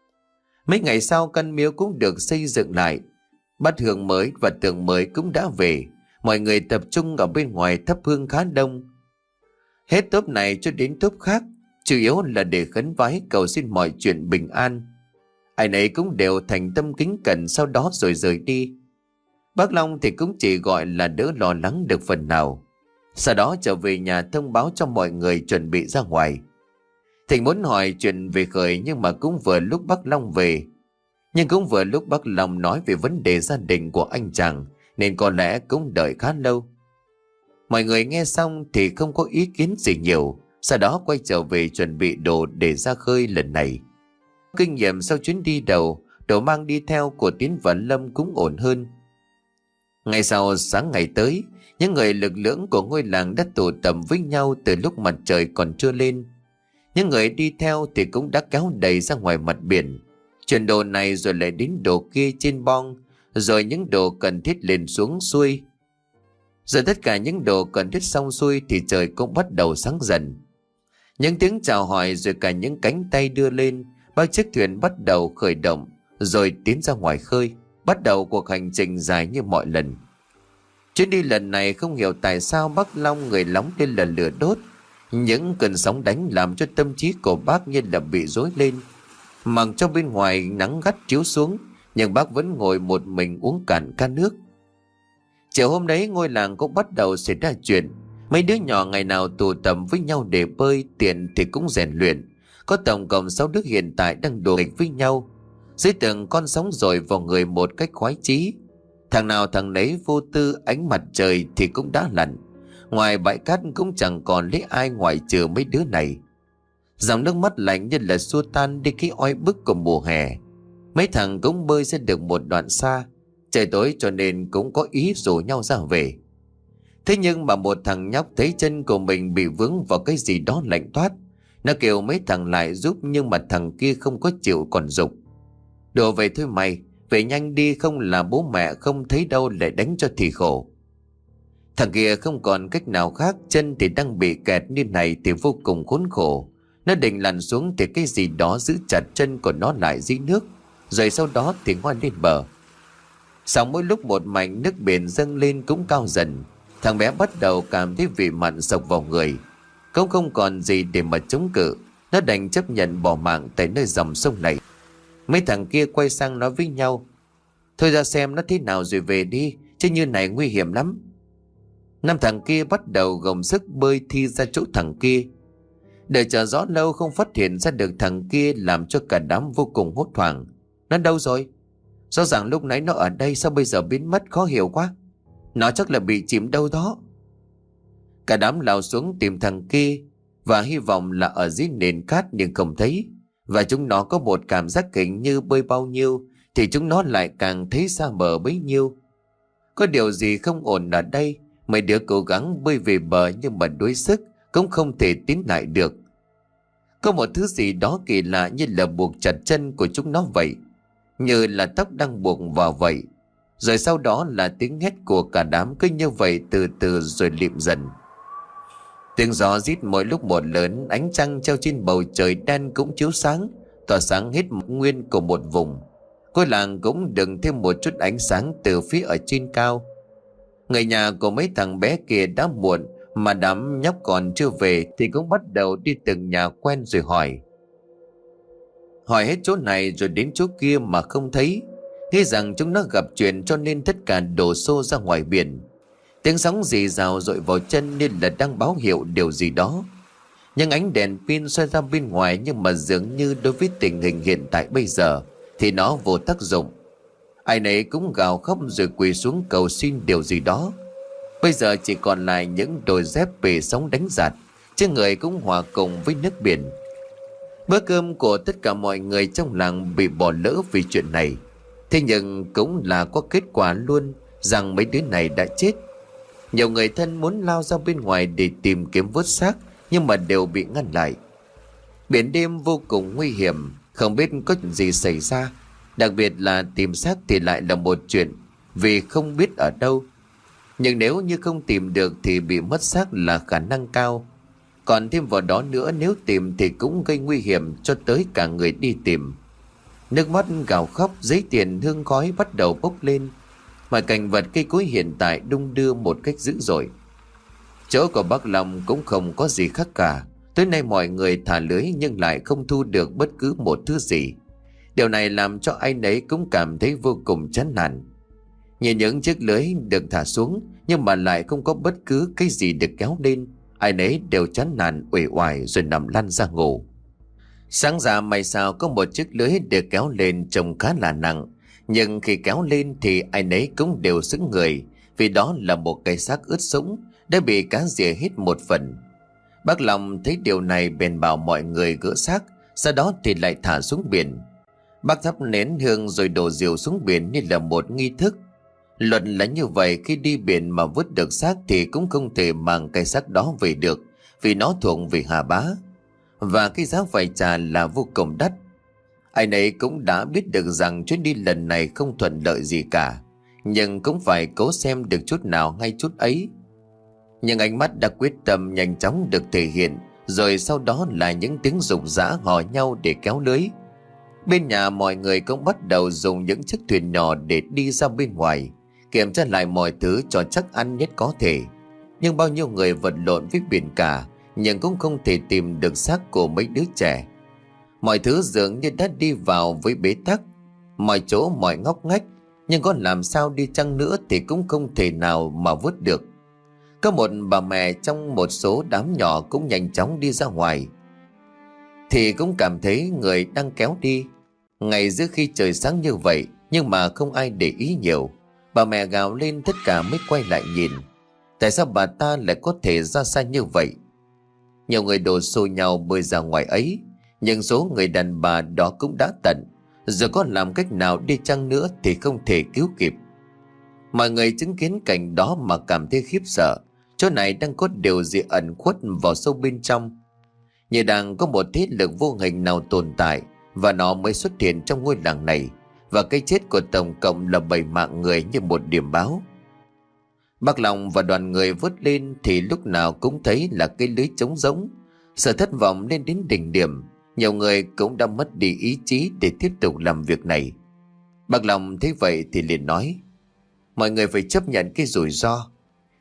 Mấy ngày sau căn miếu cũng được xây dựng lại. Bát hương mới và tượng mới cũng đã về. Mọi người tập trung ở bên ngoài thắp hương khá đông. Hết tốp này cho đến tốp khác, chủ yếu là để khấn vái cầu xin mọi chuyện bình an. Ai nấy cũng đều thành tâm kính cẩn, sau đó rồi rời đi. Bác Long thì cũng chỉ gọi là đỡ lo lắng được phần nào. Sau đó trở về nhà thông báo cho mọi người chuẩn bị ra ngoài. Thịnh muốn hỏi chuyện về Khởi, nhưng mà cũng vừa lúc bác Long về. Nhưng cũng vừa lúc bác Long nói về vấn đề gia đình của anh chàng, nên có lẽ cũng đợi khá lâu. Mọi người nghe xong thì không có ý kiến gì nhiều, sau đó quay trở về chuẩn bị đồ để ra khơi lần này. Kinh nghiệm sau chuyến đi đầu, đồ mang đi theo của Tiến và Lâm cũng ổn hơn. Ngày sau sáng ngày tới, những người lực lưỡng của ngôi làng đã tụ tập với nhau từ lúc mặt trời còn chưa lên. Những người đi theo thì cũng đã kéo đầy ra ngoài mặt biển, chuyển đồ này rồi lại đến đồ kia trên bong, rồi những đồ cần thiết lên xuống xuôi. Rồi tất cả những đồ cần thiết xong xuôi thì trời cũng bắt đầu sáng dần. Những tiếng chào hỏi rồi cả những cánh tay đưa lên, ba chiếc thuyền bắt đầu khởi động, rồi tiến ra ngoài khơi, bắt đầu cuộc hành trình dài như mọi lần. Chuyến đi lần này không hiểu tại sao bác Long người nóng lên là lửa đốt. Những cơn sóng đánh làm cho tâm trí của bác như là bị rối lên. Mặc cho bên ngoài nắng gắt chiếu xuống, nhưng bác vẫn ngồi một mình uống cạn can nước. Chiều hôm đấy ngôi làng cũng bắt đầu xảy ra chuyện. Mấy đứa nhỏ ngày nào tụ tập với nhau để bơi, tiện thì cũng rèn luyện. Có tổng cộng sáu đứa hiện tại đang đùa nghịch với nhau. Dưới từng con sóng rồi vào người một cách khoái chí. Thằng nào thằng nấy vô tư, ánh mặt trời thì cũng đã lặn. Ngoài bãi cát cũng chẳng còn lấy ai ngoại trừ mấy đứa này. Dòng nước mắt lạnh như là xua tan đi cái oi bức của mùa hè. Mấy thằng cũng bơi ra được một đoạn xa. Trời tối cho nên cũng có ý rủ nhau ra về. Thế nhưng mà một thằng nhóc thấy chân của mình bị vướng vào cái gì đó lạnh toát. Nó kêu mấy thằng lại giúp, nhưng mà thằng kia không có chịu còn giục. Đồ về thôi mày, về nhanh đi, không là bố mẹ không thấy đâu lại đánh cho thì khổ. Thằng kia không còn cách nào khác, chân thì đang bị kẹt như này thì vô cùng khốn khổ. Nó định lặn xuống thì cái gì đó giữ chặt chân của nó lại dưới nước, rồi sau đó thì ngoan lên bờ. Sau mỗi lúc một mảnh nước biển dâng lên cũng cao dần. Thằng bé bắt đầu cảm thấy vị mặn sộc vào người, cũng không còn gì để mà chống cự. Nó đành chấp nhận bỏ mạng tại nơi dòng sông này. Mấy thằng kia quay sang nói với nhau: thôi ra xem nó thế nào rồi về đi, chứ như này nguy hiểm lắm. Năm thằng kia bắt đầu gồng sức bơi thi ra chỗ thằng kia. Đợi chờ rõ lâu không phát hiện ra được thằng kia, làm cho cả đám vô cùng hốt hoảng. Nó đâu rồi? Rõ ràng lúc nãy nó ở đây, sao bây giờ biến mất, khó hiểu quá. Nó chắc là bị chìm đâu đó. Cả đám lao xuống tìm thằng kia, và hy vọng là ở dưới nền cát, nhưng không thấy. Và chúng nó có một cảm giác hình như bơi bao nhiêu thì chúng nó lại càng thấy xa bờ bấy nhiêu. Có điều gì không ổn ở đây. Mấy đứa cố gắng bơi về bờ nhưng mà đuối sức, cũng không thể tiến lại được. Có một thứ gì đó kỳ lạ như là buộc chặt chân của chúng nó vậy, như là tóc đang buộc vào vậy. Rồi sau đó là tiếng hét của cả đám, cứ như vậy từ từ rồi liệm dần. Tiếng gió rít mỗi lúc một lớn, ánh trăng treo trên bầu trời đen cũng chiếu sáng, tỏa sáng hết nguyên của một vùng. Ngôi làng cũng đừng thêm một chút ánh sáng từ phía ở trên cao. Người nhà của mấy thằng bé kia đã muộn, mà đám nhóc còn chưa về thì cũng bắt đầu đi từng nhà quen rồi hỏi. Hỏi hết chỗ này rồi đến chỗ kia mà không thấy, nghĩ rằng chúng nó gặp chuyện cho nên tất cả đổ xô ra ngoài biển. Tiếng sóng rì rào dội vào chân nên là đang báo hiệu điều gì đó. Nhưng ánh đèn pin soi ra bên ngoài, nhưng mà dường như đối với tình hình hiện tại bây giờ thì nó vô tác dụng. Ai nấy cũng gào khóc rồi quỳ xuống cầu xin điều gì đó. Bây giờ chỉ còn lại những đôi dép bị sóng đánh giạt, chứ người cũng hòa cùng với nước biển. Bữa cơm của tất cả mọi người trong làng bị bỏ lỡ vì chuyện này. Thế nhưng cũng là có kết quả luôn, rằng mấy đứa này đã chết. Nhiều người thân muốn lao ra bên ngoài để tìm kiếm vớt xác, nhưng mà đều bị ngăn lại. Biển đêm vô cùng nguy hiểm, không biết có chuyện gì xảy ra. Đặc biệt là tìm xác thì lại là một chuyện, vì không biết ở đâu. Nhưng nếu như không tìm được thì bị mất xác là khả năng cao. Còn thêm vào đó nữa, nếu tìm thì cũng gây nguy hiểm cho tới cả người đi tìm. Nước mắt gào khóc, giấy tiền hương khói bắt đầu bốc lên. Mọi cảnh vật cây cối hiện tại đung đưa một cách dữ dội. Chỗ của bác Long cũng không có gì khác cả. Tối nay mọi người thả lưới nhưng lại không thu được bất cứ một thứ gì. Điều này làm cho ai nấy cũng cảm thấy vô cùng chán nản. Nhìn những chiếc lưới được thả xuống nhưng mà lại không có bất cứ cái gì được kéo lên, ai nấy đều chán nản uể oải rồi nằm lăn ra ngủ. Sáng ra may sao có một chiếc lưới được kéo lên trông khá là nặng, nhưng khi kéo lên thì ai nấy cũng đều sững người, vì đó là một cái xác ướt sũng đã bị cá rỉa hết một phần. Bác Long thấy điều này bèn bảo mọi người gỡ xác, sau đó thì lại thả xuống biển. Bác thắp nén hương rồi đổ rượu xuống biển như là một nghi thức. Luật là như vậy, khi đi biển mà vớt được xác thì cũng không thể mang cái xác đó về được, vì nó thuộc về Hà Bá, và cái giá phải trả là vô cùng đắt. Ai nấy cũng đã biết được rằng chuyến đi lần này không thuận lợi gì cả, nhưng cũng phải cố xem được chút nào ngay chút ấy. Nhưng ánh mắt đã quyết tâm nhanh chóng được thể hiện, rồi sau đó là những tiếng rục rã hò nhau để kéo lưới. Bên nhà mọi người cũng bắt đầu dùng những chiếc thuyền nhỏ để đi ra bên ngoài, kiểm tra lại mọi thứ cho chắc ăn nhất có thể. Nhưng bao nhiêu người vật lộn với biển cả, nhưng cũng không thể tìm được xác của mấy đứa trẻ. Mọi thứ dường như đã đi vào với bế tắc, mọi chỗ mọi ngóc ngách, nhưng có làm sao đi chăng nữa thì cũng không thể nào mà vớt được. Có một bà mẹ trong một số đám nhỏ cũng nhanh chóng đi ra ngoài, thì cũng cảm thấy người đang kéo đi. Ngày giữa khi trời sáng như vậy, nhưng mà không ai để ý nhiều. Bà mẹ gào lên, tất cả mới quay lại nhìn. Tại sao bà ta lại có thể ra xa như vậy? Nhiều người đổ xô nhau bơi ra ngoài ấy, nhưng số người đàn bà đó cũng đã tận. Giờ có làm cách nào đi chăng nữa thì không thể cứu kịp. Mọi người chứng kiến cảnh đó mà cảm thấy khiếp sợ. Chỗ này đang có điều gì ẩn khuất vào sâu bên trong, như đang có một thế lực vô hình nào tồn tại, và nó mới xuất hiện trong ngôi làng này. Và cái chết của tổng cộng là bảy mạng người như một điểm báo. Bác Long và đoàn người vớt lên thì lúc nào cũng thấy là cái lưới trống rỗng. Sự thất vọng lên đến đỉnh điểm, nhiều người cũng đã mất đi ý chí để tiếp tục làm việc này. Bác Long thấy vậy thì liền nói: mọi người phải chấp nhận cái rủi ro.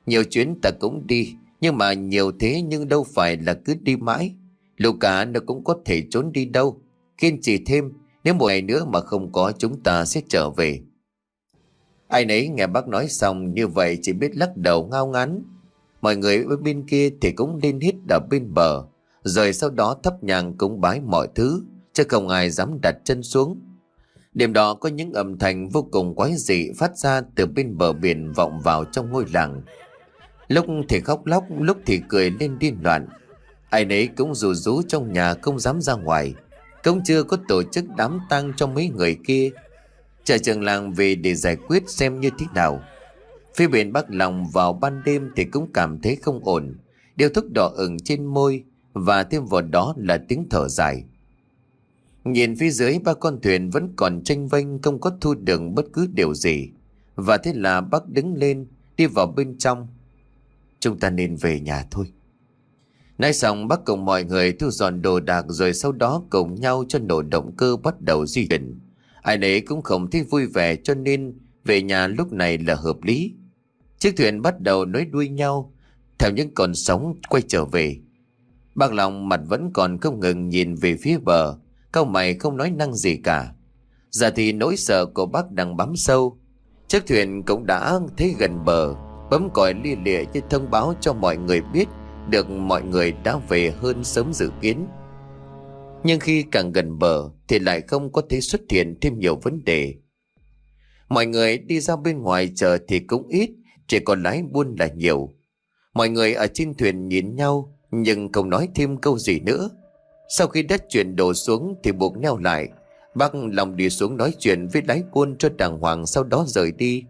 Nhiều chuyến ta cũng đi, nhưng mà nhiều thế nhưng đâu phải là cứ đi mãi. Luca nó cũng có thể trốn đi đâu. Kiên trì thêm, nếu một ngày nữa mà không có chúng ta sẽ trở về. Ai nấy nghe bác nói xong như vậy chỉ biết lắc đầu ngao ngán. Mọi người ở bên kia thì cũng lên hít ở bên bờ, rồi sau đó thắp nhang cúng bái mọi thứ, chứ không ai dám đặt chân xuống. Đêm đó có những âm thanh vô cùng quái dị phát ra từ bên bờ biển vọng vào trong ngôi làng. Lúc thì khóc lóc, lúc thì cười lên điên loạn. Ai nấy cũng rù rú trong nhà không dám ra ngoài. Cũng chưa có tổ chức đám tang cho mấy người kia. Chờ trường làng về để giải quyết xem như thế nào. Phía bên Bắc Lòng vào ban đêm thì cũng cảm thấy không ổn. Điều thuốc đỏ ửng trên môi, và thêm vào đó là tiếng thở dài. Nhìn phía dưới ba con thuyền vẫn còn chênh vênh, không có thu được bất cứ điều gì. Và thế là bác đứng lên, đi vào bên trong. Chúng ta nên về nhà thôi. Nói xong bác cùng mọi người thu dọn đồ đạc, rồi sau đó cùng nhau cho nổ động cơ bắt đầu di chuyển. Ai nấy cũng không thấy vui vẻ, cho nên về nhà lúc này là hợp lý. Chiếc thuyền bắt đầu nối đuôi nhau theo những con sóng quay trở về. Bác Long mặt vẫn còn không ngừng nhìn về phía bờ, cau mày không nói năng gì cả. Giờ thì nỗi sợ của bác đang bám sâu. Chiếc thuyền cũng đã thấy gần bờ, bấm còi lia lịa như thông báo cho mọi người biết được mọi người đã về hơn sớm dự kiến. Nhưng khi càng gần bờ thì lại không có thấy xuất hiện thêm nhiều vấn đề. Mọi người đi ra bên ngoài chờ thì cũng ít, chỉ còn lái buôn là nhiều. Mọi người ở trên thuyền nhìn nhau nhưng không nói thêm câu gì nữa. Sau khi đất chuyển đổ xuống thì buộc neo lại. Bác Long đi xuống nói chuyện với lái buôn cho đàng hoàng, sau đó rời đi.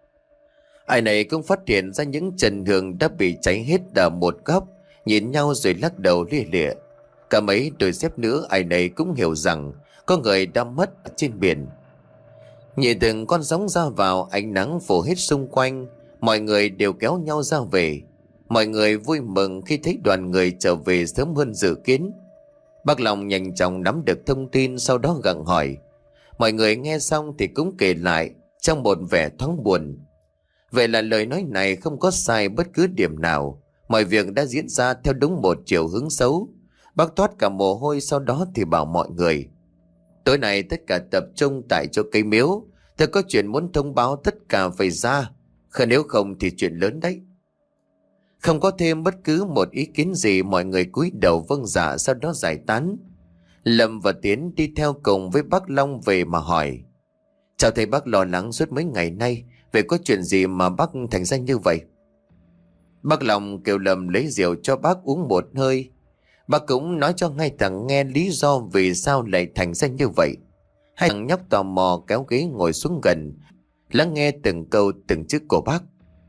Ai này cũng phát hiện ra những trần hương đã bị cháy hết ở một góc, nhìn nhau rồi lắc đầu lia lịa. Cả mấy đôi dép nữa ai này cũng hiểu rằng có người đã mất trên biển. Nhìn từng con sóng ra vào, ánh nắng phủ hết xung quanh, mọi người đều kéo nhau ra về. Mọi người vui mừng khi thấy đoàn người trở về sớm hơn dự kiến. Bác Long nhanh chóng nắm được thông tin, sau đó gặng hỏi. Mọi người nghe xong thì cũng kể lại trong một vẻ thoáng buồn. Vậy là lời nói này không có sai bất cứ điểm nào. Mọi việc đã diễn ra theo đúng một chiều hướng xấu. Bác thoát cả mồ hôi, sau đó thì bảo mọi người. Tối nay tất cả tập trung tại chỗ cây miếu. Tôi có chuyện muốn thông báo, tất cả phải ra. Khả nếu không thì chuyện lớn đấy. Không có thêm bất cứ một ý kiến gì, mọi người cúi đầu vâng dạ, sau đó giải tán. Lâm và Tiến đi theo cùng với bác Long về mà hỏi. Chào thầy, bác lo lắng suốt mấy ngày nay. Vậy có chuyện gì mà bác thành ra như vậy? Bác Long kêu Lâm lấy rượu cho bác uống một hơi. Bác cũng nói cho ngay thằng nghe lý do vì sao lại thành ra như vậy. Hai thằng nhóc tò mò kéo ghế ngồi xuống gần, lắng nghe từng câu từng chữ của bác.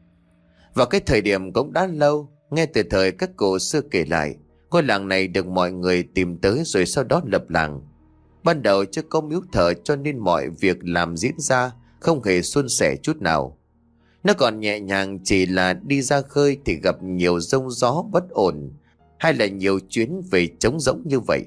Vào cái thời điểm cũng đã lâu, nghe từ thời các cụ xưa kể lại, ngôi làng này được mọi người tìm tới rồi sau đó lập làng. Ban đầu chưa có miếu thờ cho nên mọi việc làm diễn ra không hề suôn sẻ chút nào. Nó còn nhẹ nhàng, chỉ là đi ra khơi thì gặp nhiều giông gió bất ổn, hay là nhiều chuyến về trống rỗng như vậy.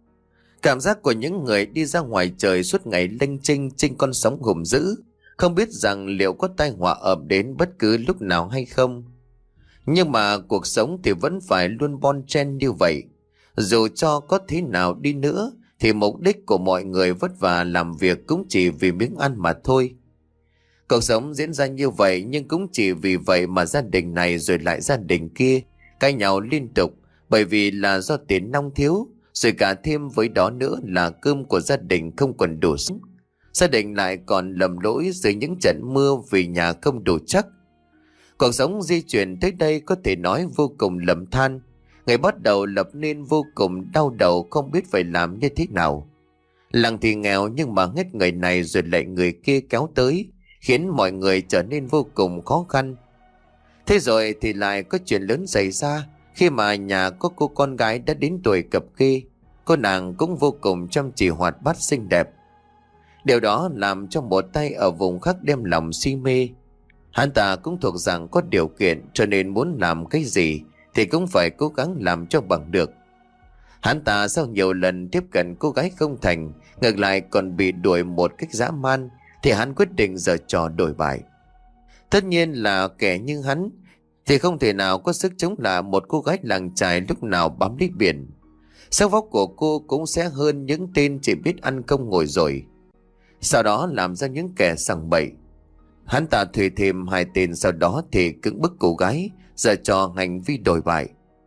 Cảm giác của những người đi ra ngoài trời suốt ngày lênh chênh trên con sóng hùng dữ, không biết rằng liệu có tai họa ập đến bất cứ lúc nào hay không. Nhưng mà cuộc sống thì vẫn phải luôn bon chen như vậy. Dù cho có thế nào đi nữa thì mục đích của mọi người vất vả làm việc cũng chỉ vì miếng ăn mà thôi. Cuộc sống diễn ra như vậy, nhưng cũng chỉ vì vậy mà gia đình này rồi lại gia đình kia cãi nhau liên tục, bởi vì là do tiền nong thiếu, rồi cả thêm với đó nữa là cơm của gia đình không còn đủ sống. Gia đình lại còn lầm lỗi dưới những trận mưa vì nhà không đủ chắc. Cuộc sống di chuyển tới đây có thể nói vô cùng lầm than. Ngày bắt đầu lập nên vô cùng đau đầu, không biết phải làm như thế nào. Làng thì nghèo nhưng mà hết người này rồi lại người kia kéo tới, khiến mọi người trở nên vô cùng khó khăn. Thế rồi thì lại có chuyện lớn xảy ra khi mà nhà có cô con gái đã đến tuổi cập kê. Cô nàng cũng vô cùng chăm chỉ hoạt bát xinh đẹp. Điều đó làm cho một tay ở vùng khác đem lòng si mê. Hắn ta cũng thuộc dạng có điều kiện, cho nên muốn làm cái gì thì cũng phải cố gắng làm cho bằng được. Hắn ta sau nhiều lần tiếp cận cô gái không thành, ngược lại còn bị đuổi một cách dã man, thì hắn quyết định giở trò đổi bại. Tất nhiên là kẻ như hắn thì không thể nào có sức chống lại một cô gái làng chài lúc nào bám lấy biển. Sắc vóc của cô cũng sẽ hơn những tên chỉ biết ăn công ngồi rồi, sau đó làm ra những kẻ sằng bậy. Hắn ta thuê thêm hai tên, sau đó thì cưỡng bức cô gái, giờ cho hành vi đồi bại.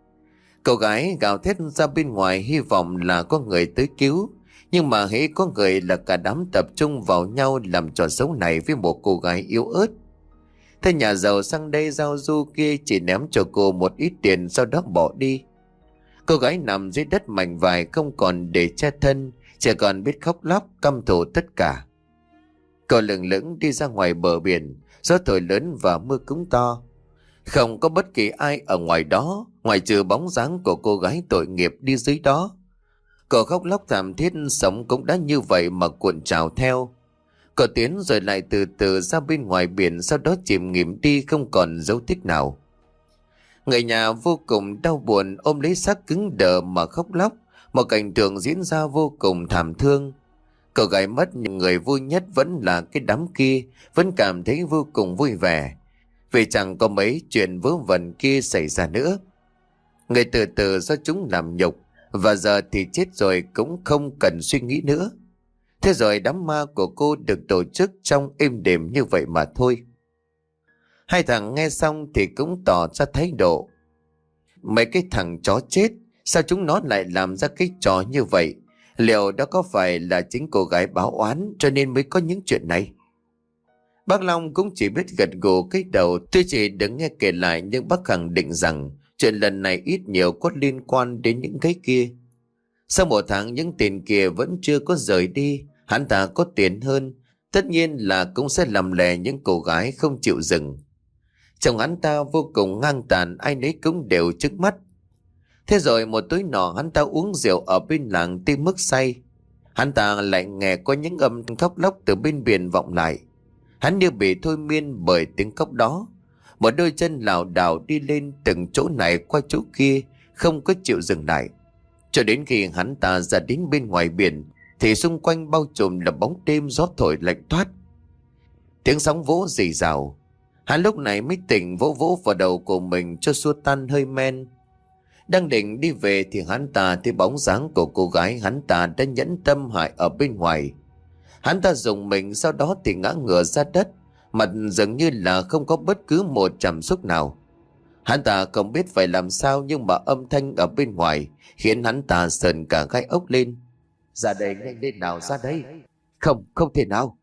Cô gái gào thét ra bên ngoài hy vọng là có người tới cứu, nhưng mà hễ có người là cả đám tập trung vào nhau làm trò xấu này với một cô gái yếu ớt. Thế nhà giàu sang đây giao du kia chỉ ném cho cô một ít tiền, sau đó bỏ đi. Cô gái nằm dưới đất mảnh vải, không còn để che thân, chỉ còn biết khóc lóc căm thù tất cả. Cô lững lững đi ra ngoài bờ biển, gió thổi lớn và mưa cũng to. Không có bất kỳ ai ở ngoài đó, ngoài trừ bóng dáng của cô gái tội nghiệp đi dưới đó. Cô khóc lóc thảm thiết, sống cũng đã như vậy mà cuộn trào theo. Cô tiến rồi lại từ từ ra bên ngoài biển, sau đó chìm nghỉm đi không còn dấu tích nào. Người nhà vô cùng đau buồn ôm lấy xác cứng đờ mà khóc lóc, một cảnh tượng diễn ra vô cùng thảm thương. Cô gái mất nhưng người vui nhất vẫn là cái đám kia, vẫn cảm thấy vô cùng vui vẻ, vì chẳng có mấy chuyện vớ vẩn kia xảy ra nữa. Người từ từ do chúng làm nhục, và giờ thì chết rồi cũng không cần suy nghĩ nữa. Thế rồi đám ma của cô được tổ chức trong êm đềm như vậy mà thôi. Hai thằng nghe xong thì cũng tỏ ra thái độ. Mấy cái thằng chó chết, sao chúng nó lại làm ra cái trò như vậy? Liệu đó có phải là chính cô gái báo oán cho nên mới có những chuyện này? Bác Long cũng chỉ biết gật gù cái đầu. Tuy chỉ đứng nghe kể lại, nhưng bác khẳng định rằng chuyện lần này ít nhiều có liên quan đến những cái kia. Sau một tháng những tiền kia vẫn chưa có rời đi. Hắn ta có tiền hơn, tất nhiên là cũng sẽ làm lè những cô gái không chịu dừng. Chồng hắn ta vô cùng ngang tàn, ai nấy cũng đều trước mắt. Thế rồi một tối nọ hắn ta uống rượu ở bên làng tới mức say. Hắn ta lại nghe có những âm khóc lóc từ bên biển vọng lại. Hắn như bị thôi miên bởi tiếng khóc đó. Một đôi chân lảo đảo đi lên từng chỗ này qua chỗ kia, không có chịu dừng lại. Cho đến khi hắn ta ra đến bên ngoài biển, thì xung quanh bao trùm là bóng đêm, gió thổi lạnh toát. Tiếng sóng vỗ rì rào. Hắn lúc này mới tỉnh, vỗ vỗ vào đầu của mình cho xua tan hơi men. Đang định đi về thì hắn ta thấy bóng dáng của cô gái hắn ta đã nhẫn tâm hại ở bên ngoài. Hắn ta dùng mình, sau đó thì ngã ngửa ra đất, mặt dường như là không có bất cứ một cảm xúc nào. Hắn ta không biết phải làm sao, nhưng mà âm thanh ở bên ngoài khiến hắn ta sờn cả gai ốc lên. Ra đây, nhanh lên nào, ra đây. Không, không thể nào.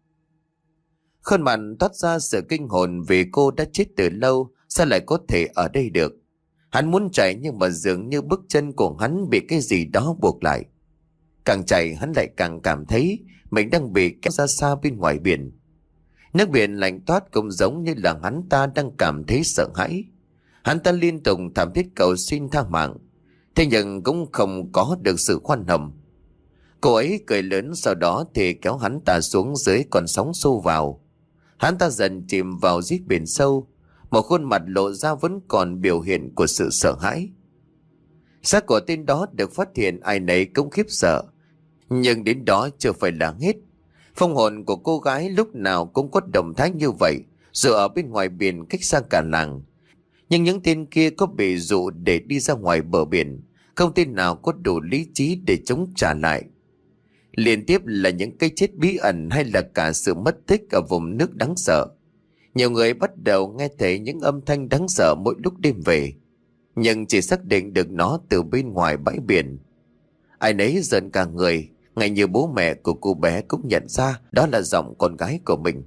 Khuôn mặt toát ra sự kinh hồn vì cô đã chết từ lâu, sao lại có thể ở đây được. Hắn muốn chạy nhưng mà dường như bước chân của hắn bị cái gì đó buộc lại. Càng chạy hắn lại càng cảm thấy mình đang bị kéo ra xa bên ngoài biển. Nước biển lạnh toát cũng giống như là hắn ta đang cảm thấy sợ hãi. Hắn ta liên tục thảm thiết cầu xin tha mạng, thế nhưng cũng không có được sự khoan hồng. Cô ấy cười lớn, sau đó thì kéo hắn ta xuống dưới con sóng xô vào. Hắn ta dần chìm vào dưới biển sâu, một khuôn mặt lộ ra vẫn còn biểu hiện của sự sợ hãi. Xác của tên đó được phát hiện, ai nấy cũng khiếp sợ. Nhưng đến đó chưa phải là hết. Phong hồn của cô gái lúc nào cũng có động thái như vậy, dù ở bên ngoài biển cách xa cả làng. Nhưng những tên kia có bị dụ để đi ra ngoài bờ biển, không tên nào có đủ lý trí để chống trả lại. Liên tiếp là những cái chết bí ẩn hay là cả sự mất tích ở vùng nước đáng sợ. Nhiều người bắt đầu nghe thấy những âm thanh đáng sợ mỗi lúc đêm về, nhưng chỉ xác định được nó từ bên ngoài bãi biển. Ai nấy giận cả người, ngay như bố mẹ của cô bé cũng nhận ra đó là giọng con gái của mình.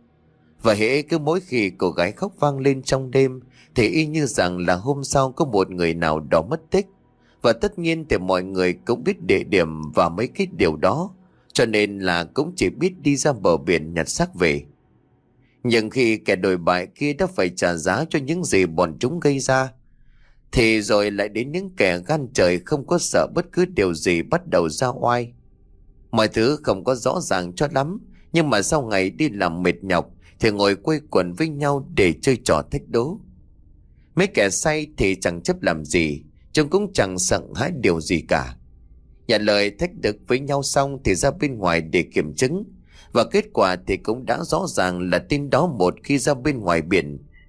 Và hễ cứ mỗi khi cô gái khóc vang lên trong đêm thì y như rằng là hôm sau có một người nào đó mất tích. Và tất nhiên thì mọi người cũng biết địa điểm và mấy cái điều đó, cho nên là cũng chỉ biết đi ra bờ biển nhặt xác về. Nhưng khi kẻ đồi bại kia đã phải trả giá cho những gì bọn chúng gây ra, thì rồi lại đến những kẻ gan trời không có sợ bất cứ điều gì bắt đầu ra oai. Mọi thứ không có rõ ràng cho lắm, nhưng mà sau ngày đi làm mệt nhọc thì ngồi quây quần với nhau để chơi trò thách đố. Mấy kẻ say thì chẳng chấp làm gì, chúng cũng chẳng sợ hãi điều gì cả. Nhận lời thách đố với nhau xong thì ra bên ngoài để kiểm chứng. Và kết quả thì cũng đã rõ ràng là tên đó một khi ra bên ngoài biển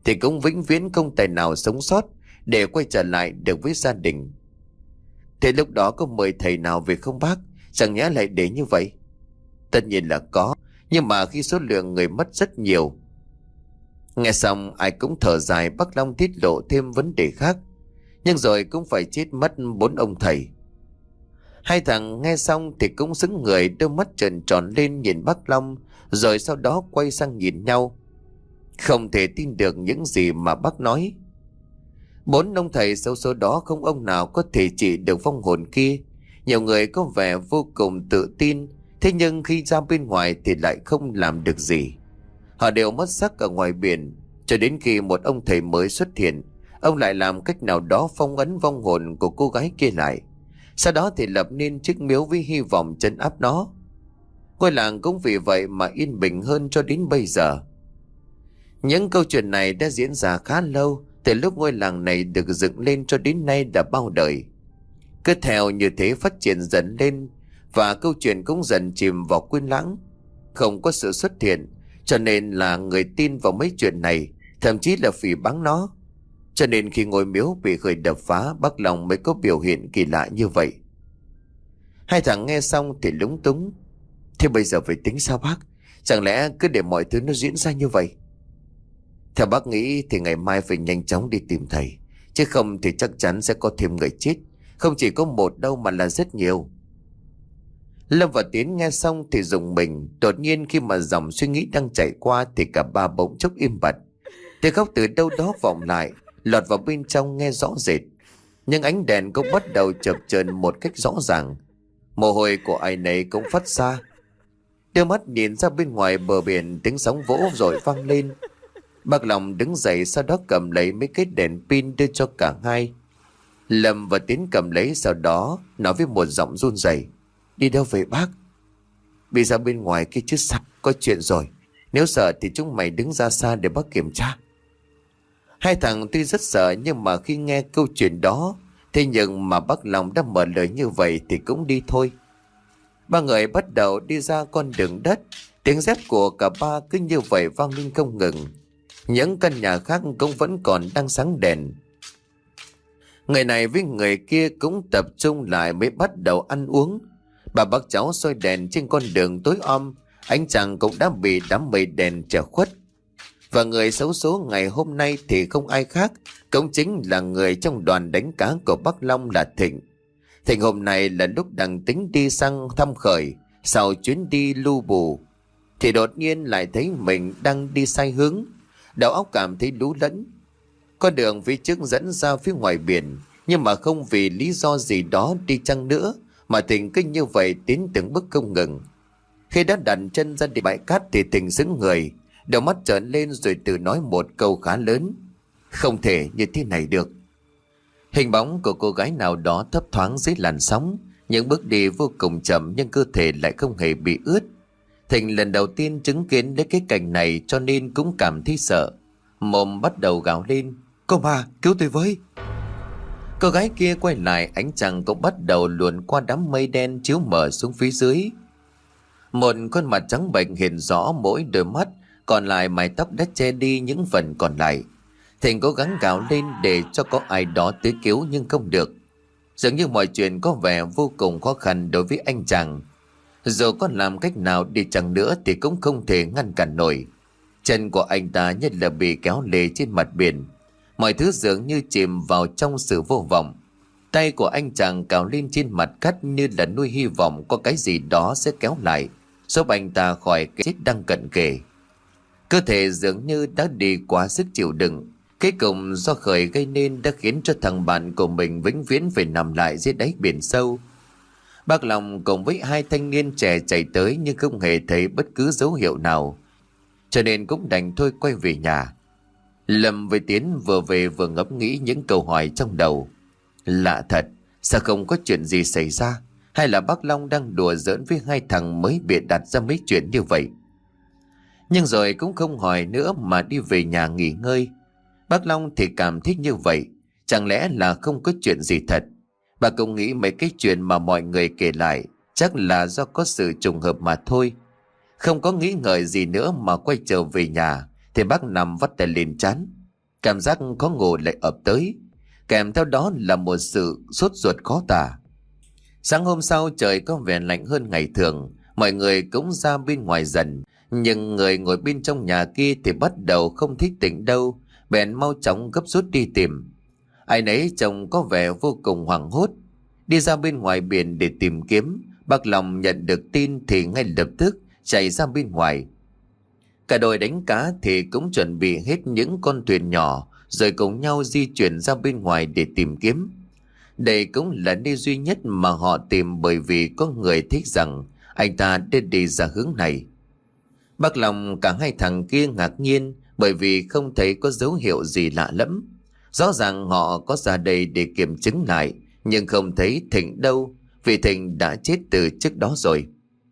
thì cũng vĩnh viễn không tài nào sống sót để quay trở lại được với gia đình. Thế lúc đó có mời thầy nào về không bác? Chẳng nhẽ lại để như vậy? Tất nhiên là có, nhưng mà khi số lượng người mất rất nhiều. Nghe xong ai cũng thở dài. Bác Long tiết lộ thêm vấn đề khác. Nhưng rồi cũng phải chết mất bốn ông thầy. Hai thằng nghe xong thì cũng sững người, đôi mắt trợn tròn lên nhìn bác Long, rồi sau đó quay sang nhìn nhau. Không thể tin được những gì mà bác nói. Bốn ông thầy xấu số đó không ông nào có thể trị được vong hồn kia. Nhiều người có vẻ vô cùng tự tin, thế nhưng khi ra bên ngoài thì lại không làm được gì. Họ đều mất sắc ở ngoài biển, cho đến khi một ông thầy mới xuất hiện. Ông lại làm cách nào đó phong ấn vong hồn của cô gái kia lại. Sau đó thì lập nên chiếc miếu với hy vọng trấn áp nó. Ngôi làng cũng vì vậy mà yên bình hơn cho đến bây giờ. Những câu chuyện này đã diễn ra khá lâu, từ lúc ngôi làng này được dựng lên cho đến nay đã bao đời. Cứ theo như thế phát triển dần lên, và câu chuyện cũng dần chìm vào quên lãng. Không có sự xuất hiện, cho nên là người tin vào mấy chuyện này, thậm chí là phỉ báng nó. Cho nên khi ngôi miếu bị khởi đập phá, bác Long mới có biểu hiện kỳ lạ như vậy. Hai thằng nghe xong thì lúng túng. Thế bây giờ phải tính sao bác? Chẳng lẽ cứ để mọi thứ nó diễn ra như vậy? Theo bác nghĩ thì ngày mai phải nhanh chóng đi tìm thầy, chứ không thì chắc chắn sẽ có thêm người chết. Không chỉ có một đâu mà là rất nhiều. Lâm và Tiến nghe xong thì rùng mình. Đột nhiên khi mà dòng suy nghĩ đang chạy qua thì cả ba bỗng chốc im bặt. Tiếng khóc từ đâu đó vọng lại, lọt vào bên trong nghe rõ rệt. Nhưng ánh đèn cũng bắt đầu chập chờn một cách rõ ràng. Mồ hôi của ai nấy cũng phát ra. Đưa mắt nhìn ra bên ngoài bờ biển, tiếng sóng vỗ rồi vang lên. Bác Long đứng dậy, sau đó cầm lấy mấy cái đèn pin đưa cho cả hai. Lâm và Tiến cầm lấy, sau đó nói với một giọng run rẩy: Đi đâu về bác? Bị ra bên ngoài kia chứ sao, có chuyện rồi. Nếu sợ thì chúng mày đứng ra xa để bác kiểm tra. Hai thằng tuy rất sợ, nhưng mà khi nghe câu chuyện đó, thế nhưng mà bác Long đã mở lời như vậy thì cũng đi thôi. Ba người bắt đầu đi ra con đường đất. Tiếng dép của cả ba cứ như vậy vang lên không ngừng. Những căn nhà khác cũng vẫn còn đang sáng đèn. Người này với người kia cũng tập trung lại mới bắt đầu ăn uống. Bà bác cháu soi đèn trên con đường tối om. Ánh trăng cũng đã bị đám mây đèn che khuất. Và người xấu số ngày hôm nay thì không ai khác, cũng chính là người trong đoàn đánh cá của bác Long là Thịnh. Thịnh hôm nay là lúc đang tính đi sang thăm Khởi sau chuyến đi lu bù, thì đột nhiên lại thấy mình đang đi sai hướng. Đầu óc cảm thấy lú lẫn. Con đường phía trước dẫn ra phía ngoài biển, nhưng mà không vì lý do gì đó đi chăng nữa mà Thịnh cứ như vậy tiến từng bước không ngừng. Khi đã đặt chân ra đi bãi cát thì Thịnh sững người, đầu mắt trợn lên rồi tự nói một câu khá lớn: Không thể như thế này được. Hình bóng của cô gái nào đó thấp thoáng dưới làn sóng, những bước đi vô cùng chậm nhưng cơ thể lại không hề bị ướt. Thịnh lần đầu tiên chứng kiến đến cái cảnh này cho nên cũng cảm thấy sợ. Mồm bắt đầu gào lên: Cô bà, cứu tôi với! Cô gái kia quay lại, ánh trăng cũng bắt đầu luồn qua đám mây đen chiếu mờ xuống phía dưới. Một khuôn mặt trắng bệch hiện rõ mỗi đôi mắt, còn lại mái tóc đã che đi những phần còn lại. Thịnh cố gắng gào lên để cho có ai đó tới cứu nhưng không được. Dường như mọi chuyện có vẻ vô cùng khó khăn đối với anh chàng. Dù có làm cách nào đi chăng nữa thì cũng không thể ngăn cản nổi. Chân của anh ta nhất là bị kéo lê trên mặt biển. Mọi thứ dường như chìm vào trong sự vô vọng. Tay của anh chàng cào lên trên mặt cát như là nuôi hy vọng có cái gì đó sẽ kéo lại, giúp anh ta khỏi cái chết đang cận kề. Cơ thể dường như đã đi quá sức chịu đựng. Cuối cùng do Khởi gây nên đã khiến cho thằng bạn của mình vĩnh viễn phải nằm lại dưới đáy biển sâu. Bác Long cùng với hai thanh niên trẻ chạy tới nhưng không hề thấy bất cứ dấu hiệu nào, cho nên cũng đành thôi quay về nhà. Lâm với Tiến vừa về vừa ngẫm nghĩ những câu hỏi trong đầu. Lạ thật, sao không có chuyện gì xảy ra? Hay là bác Long đang đùa giỡn với hai thằng mới bịa đặt ra mấy chuyện như vậy? Nhưng rồi cũng không hỏi nữa mà đi về nhà nghỉ ngơi. Bác Long thì cảm thấy như vậy, chẳng lẽ là không có chuyện gì thật? Bà cũng nghĩ mấy cái chuyện mà mọi người kể lại chắc là do có sự trùng hợp mà thôi. Không có nghĩ ngợi gì nữa mà quay trở về nhà thì bác nằm vắt tay lên trán. Cảm giác khó ngủ lại ập tới, kèm theo đó là một sự sốt ruột khó tả. Sáng hôm sau trời có vẻ lạnh hơn ngày thường, mọi người cũng ra bên ngoài dần, nhưng người ngồi bên trong nhà kia thì bắt đầu không thích tỉnh đâu, bèn mau chóng gấp rút đi tìm. Ai nấy trông có vẻ vô cùng hoảng hốt. Đi ra bên ngoài biển để tìm kiếm, bác Lòng nhận được tin thì ngay lập tức chạy ra bên ngoài. Cả đội đánh cá thì cũng chuẩn bị hết những con thuyền nhỏ, rồi cùng nhau di chuyển ra bên ngoài để tìm kiếm. Đây cũng là nơi duy nhất mà họ tìm, bởi vì có người thích rằng anh ta đã đi ra hướng này. Bác Lòng cả hai thằng kia ngạc nhiên, bởi vì không thấy có dấu hiệu gì lạ lẫm. Rõ ràng họ có ra đây để kiểm chứng lại, nhưng không thấy Thịnh đâu, vì Thịnh đã chết từ trước đó rồi.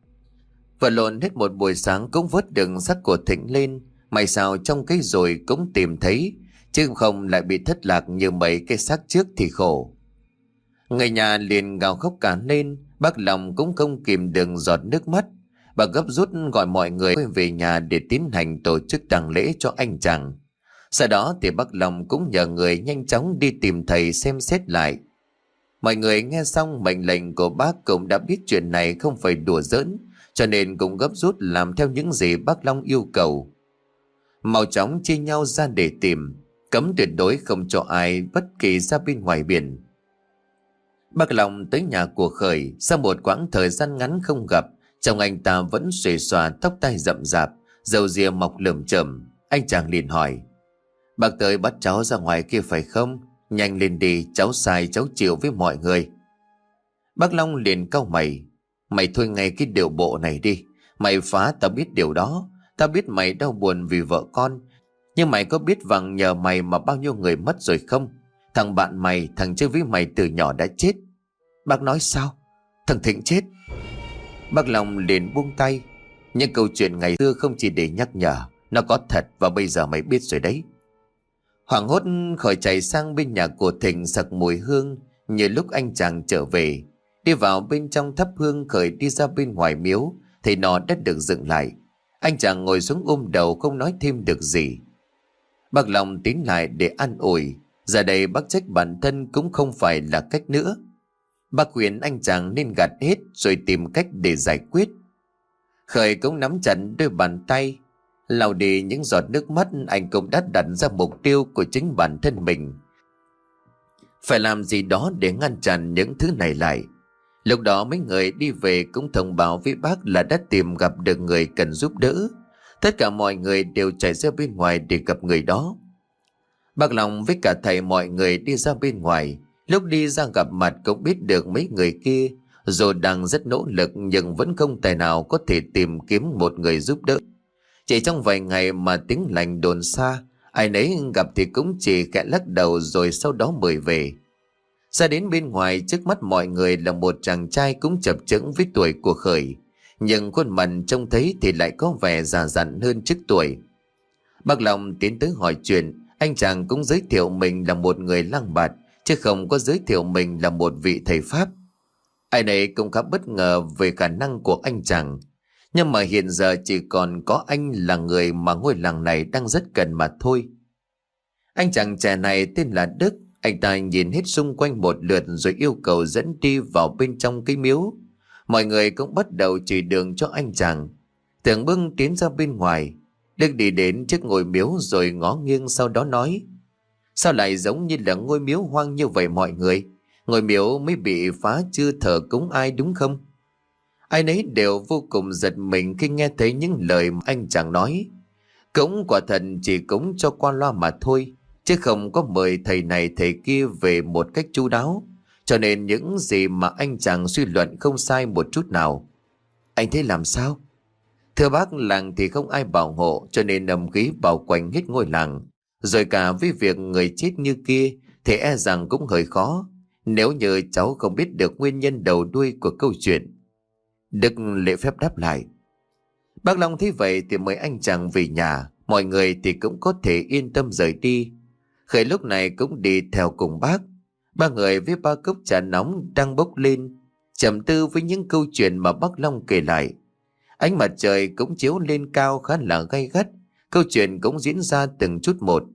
Vật lộn hết một buổi sáng cũng vớt được xác của Thịnh lên, may sao trong cái rồi cũng tìm thấy, chứ không lại bị thất lạc như mấy cái xác trước thì khổ. Người nhà liền gào khóc cả lên, bác Lòng cũng không kìm được giọt nước mắt. Bà gấp rút gọi mọi người quay về nhà để tiến hành tổ chức tang lễ cho anh chàng. Sau đó thì bác Lòng cũng nhờ người nhanh chóng đi tìm thầy xem xét lại. Mọi người nghe xong mệnh lệnh của bác cũng đã biết chuyện này không phải đùa giỡn, cho nên cũng gấp rút làm theo những gì bác Long yêu cầu. Mau chóng chia nhau ra để tìm, cấm tuyệt đối không cho ai bất kỳ ra bên ngoài biển. Bác Long tới nhà của Khởi sau một quãng thời gian ngắn không gặp, chồng anh ta vẫn xuề xòa, tóc tai rậm rạp, râu ria mọc lởm chởm. Anh chàng liền hỏi: "Bác tới bắt cháu ra ngoài kia phải không? Nhanh lên đi, cháu sai cháu chịu với mọi người." Bác Long liền cau mày: "Mày thôi ngay cái điệu bộ này đi. Mày phá tao biết điều đó. Tao biết mày đau buồn vì vợ con, nhưng mày có biết vằng nhờ mày mà bao nhiêu người mất rồi không? Thằng bạn mày, thằng chơi với mày từ nhỏ đã chết." "Bác nói sao? Thằng Thịnh chết?" Bác Long liền buông tay: "Những câu chuyện ngày xưa không chỉ để nhắc nhở, nó có thật và bây giờ mày biết rồi đấy." Hoảng hốt Khởi chạy sang bên nhà của Thịnh sặc mùi hương, như lúc anh chàng trở về. Đi vào bên trong thắp hương, Khởi đi ra bên ngoài miếu thì nó đã được dựng lại. Anh chàng ngồi xuống ôm đầu không nói thêm được gì. Bác Long tiến lại để an ủi. Giờ đây bác trách bản thân cũng không phải là cách nữa. Bác khuyên anh chàng nên gạt hết rồi tìm cách để giải quyết. Khởi cũng nắm chặt đôi bàn tay, lau đi những giọt nước mắt. Anh cũng đã đặt ra mục tiêu của chính bản thân mình, phải làm gì đó để ngăn chặn những thứ này lại. Lúc đó mấy người đi về cũng thông báo với bác là đã tìm gặp được người cần giúp đỡ. Tất cả mọi người đều chạy ra bên ngoài để gặp người đó. Bác Long với cả thầy mọi người đi ra bên ngoài. Lúc đi ra gặp mặt cũng biết được mấy người kia dù đang rất nỗ lực nhưng vẫn không tài nào có thể tìm kiếm một người giúp đỡ. Chỉ trong vài ngày mà tiếng lành đồn xa, ai nấy gặp thì cũng chỉ khẽ lắc đầu rồi sau đó mời về. Ra đến bên ngoài, trước mắt mọi người là một chàng trai cũng chập chững với tuổi của Khởi, nhưng khuôn mặt trông thấy thì lại có vẻ già dặn hơn trước tuổi. Bác Long tiến tới hỏi chuyện. Anh chàng cũng giới thiệu mình là một người lang bạt, chứ không có giới thiệu mình là một vị thầy Pháp. Ai nấy cũng khá bất ngờ về khả năng của anh chàng. Nhưng mà hiện giờ chỉ còn có anh là người mà ngôi làng này đang rất cần mà thôi. Anh chàng trẻ này tên là Đức. Anh ta nhìn hết xung quanh một lượt rồi yêu cầu dẫn đi vào bên trong cái miếu. Mọi người cũng bắt đầu chỉ đường cho anh chàng. Tưởng bưng tiến ra bên ngoài. Đức đi đến trước ngôi miếu rồi ngó nghiêng, sau đó nói: "Sao lại giống như là ngôi miếu hoang như vậy mọi người? Ngôi miếu mới bị phá chưa thờ cúng ai đúng không?" Ai nấy đều vô cùng giật mình khi nghe thấy những lời mà anh chàng nói. Cũng quả thật chỉ cúng cho qua loa mà thôi, chứ không có mời thầy này thầy kia về một cách chu đáo. Cho nên những gì mà anh chàng suy luận không sai một chút nào. Anh thấy làm sao? Thưa bác, làng thì không ai bảo hộ, cho nên âm khí bao quanh hết ngôi làng. Rồi cả với việc người chết như kia thì e rằng cũng hơi khó, nếu như cháu không biết được nguyên nhân đầu đuôi của câu chuyện. Đức lễ phép đáp lại. Bác Long thấy vậy thì mời anh chàng về nhà. Mọi người thì cũng có thể yên tâm rời đi. Khởi lúc này cũng đi theo cùng bác. Ba người với ba cốc trà nóng đang bốc lên, trầm tư với những câu chuyện mà bác Long kể lại. Ánh mặt trời cũng chiếu lên cao khá là gay gắt. Câu chuyện cũng diễn ra từng chút một.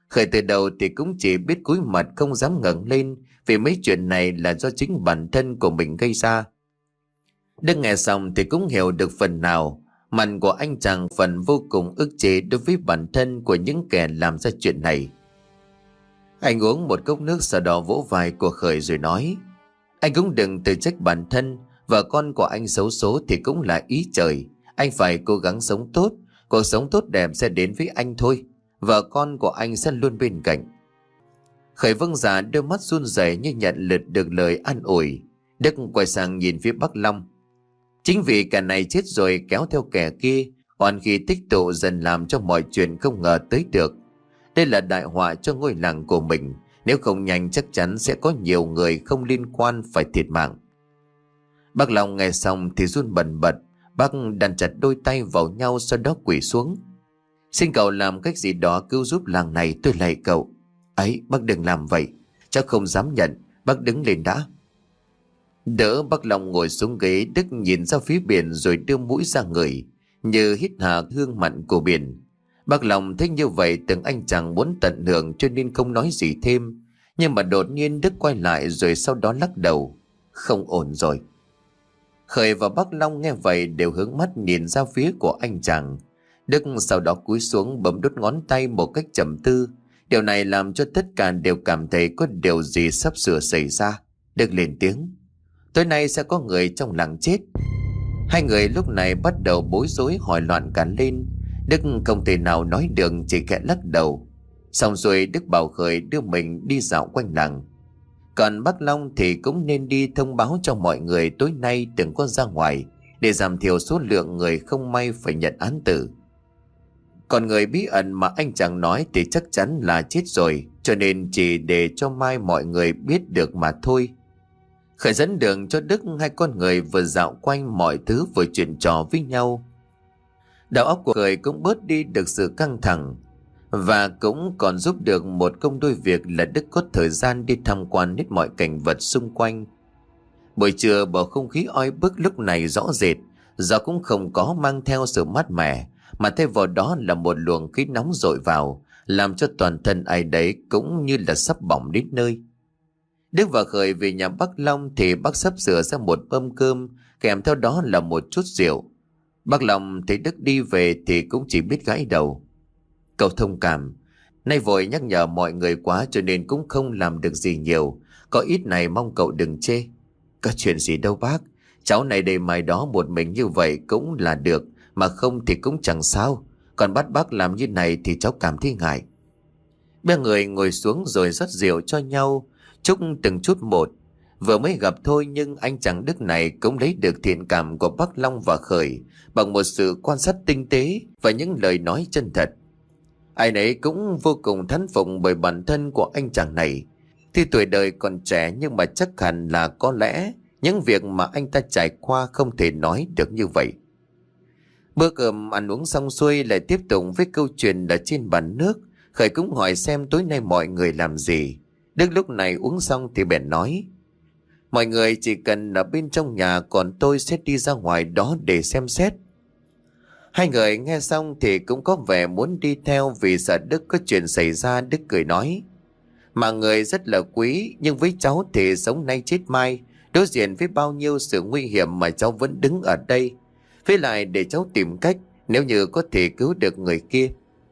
Khởi từ đầu thì cũng chỉ biết cúi mặt không dám ngẩng lên, vì mấy chuyện này là do chính bản thân của mình gây ra. Đức nghe xong thì cũng hiểu được phần nào. Mặt của anh chàng phần vô cùng ức chế đối với bản thân của những kẻ làm ra chuyện này. Anh uống một cốc nước, sau đó vỗ vai của Khởi rồi nói: Anh cũng đừng tự trách bản thân. Vợ con của anh xấu số thì cũng là ý trời. Anh phải cố gắng sống tốt. Cuộc sống tốt đẹp sẽ đến với anh thôi. Vợ con của anh sẽ luôn bên cạnh. Khởi vâng dạ, đôi mắt run rẩy như nhận lượt được lời an ủi. Đức quay sang nhìn phía Bắc Long. Chính vì kẻ này chết rồi kéo theo kẻ kia, oan khi tích tụ dần làm cho mọi chuyện không ngờ tới được. Đây là đại họa cho ngôi làng của mình. Nếu không nhanh chắc chắn sẽ có nhiều người không liên quan phải thiệt mạng. Bác Long nghe xong thì run bần bật. Bác đàn chặt đôi tay vào nhau, sau đó quỳ xuống: Xin cậu làm cách gì đó cứu giúp làng này, tôi lạy cậu. Ấy, bác đừng làm vậy. Cháu không dám nhận. Bác đứng lên đã. Đỡ bác Long ngồi xuống ghế, Đức nhìn ra phía biển rồi đưa mũi ra ngửi, như hít hà hương mặn của biển. Bác Long thấy như vậy tưởng anh chàng muốn tận hưởng cho nên không nói gì thêm. Nhưng mà đột nhiên Đức quay lại rồi sau đó lắc đầu: Không ổn rồi. Khởi và bác Long nghe vậy đều hướng mắt nhìn ra phía của anh chàng. Đức sau đó cúi xuống bấm đốt ngón tay một cách trầm tư. Điều này làm cho tất cả đều cảm thấy có điều gì sắp sửa xảy ra. Đức lên tiếng: Tối nay sẽ có người trong làng chết. Hai người lúc này bắt đầu bối rối hỏi loạn cả lên. Đức không thể nào nói được, chỉ khẽ lắc đầu. Xong rồi Đức bảo Khởi đưa mình đi dạo quanh làng. Còn bác Long thì cũng nên đi thông báo cho mọi người tối nay đừng có ra ngoài, để giảm thiểu số lượng người không may phải nhận án tử. Còn người bí ẩn mà anh chàng nói thì chắc chắn là chết rồi, cho nên chỉ để cho mai mọi người biết được mà thôi. Khởi dẫn đường cho Đức. Hai con người vừa dạo quanh mọi thứ vừa chuyện trò với nhau. Đầu óc của Khởi cũng bớt đi được sự căng thẳng, và cũng còn giúp được một công đôi việc là Đức có thời gian đi tham quan hết mọi cảnh vật xung quanh. Buổi trưa bầu không khí oi bức lúc này rõ rệt. Gió cũng không có mang theo sự mát mẻ, mà thay vào đó là một luồng khí nóng dội vào, làm cho toàn thân ai đấy cũng như là sắp bỏng đến nơi. Đức và Khởi về nhà bác Long thì bác sắp sửa ra một mâm cơm, kèm theo đó là một chút rượu. Bác Long thấy Đức đi về thì cũng chỉ biết gãi đầu: Cậu thông cảm, nay vội nhắc nhở mọi người quá cho nên cũng không làm được gì nhiều. Có ít này mong cậu đừng chê. Có chuyện gì đâu bác. Cháu này đây mai đó một mình như vậy cũng là được, mà không thì cũng chẳng sao. Còn bắt bác làm như này thì cháu cảm thấy ngại. Ba người ngồi xuống rồi rót rượu cho nhau, chúc từng chút một. Vừa mới gặp thôi nhưng anh chàng Đức này cũng lấy được thiện cảm của bác Long và Khởi bằng một sự quan sát tinh tế và những lời nói chân thật. Ai nấy cũng vô cùng thán phục bởi bản thân của anh chàng này. Tuy tuổi đời còn trẻ nhưng mà chắc hẳn là có lẽ những việc mà anh ta trải qua không thể nói được như vậy. Bữa cơm ăn uống xong xuôi lại tiếp tục với câu chuyện ở trên bàn nước. Khởi cũng hỏi xem tối nay mọi người làm gì. Đức lúc này uống xong thì bèn nói: Mọi người chỉ cần ở bên trong nhà, còn tôi sẽ đi ra ngoài đó để xem xét. Hai người nghe xong thì cũng có vẻ muốn đi theo vì sợ Đức có chuyện xảy ra. Đức cười nói: Mà người rất là quý, nhưng với cháu thì sống nay chết mai. Đối diện với bao nhiêu sự nguy hiểm mà cháu vẫn đứng ở đây. Với lại để cháu tìm cách, nếu như có thể cứu được người kia.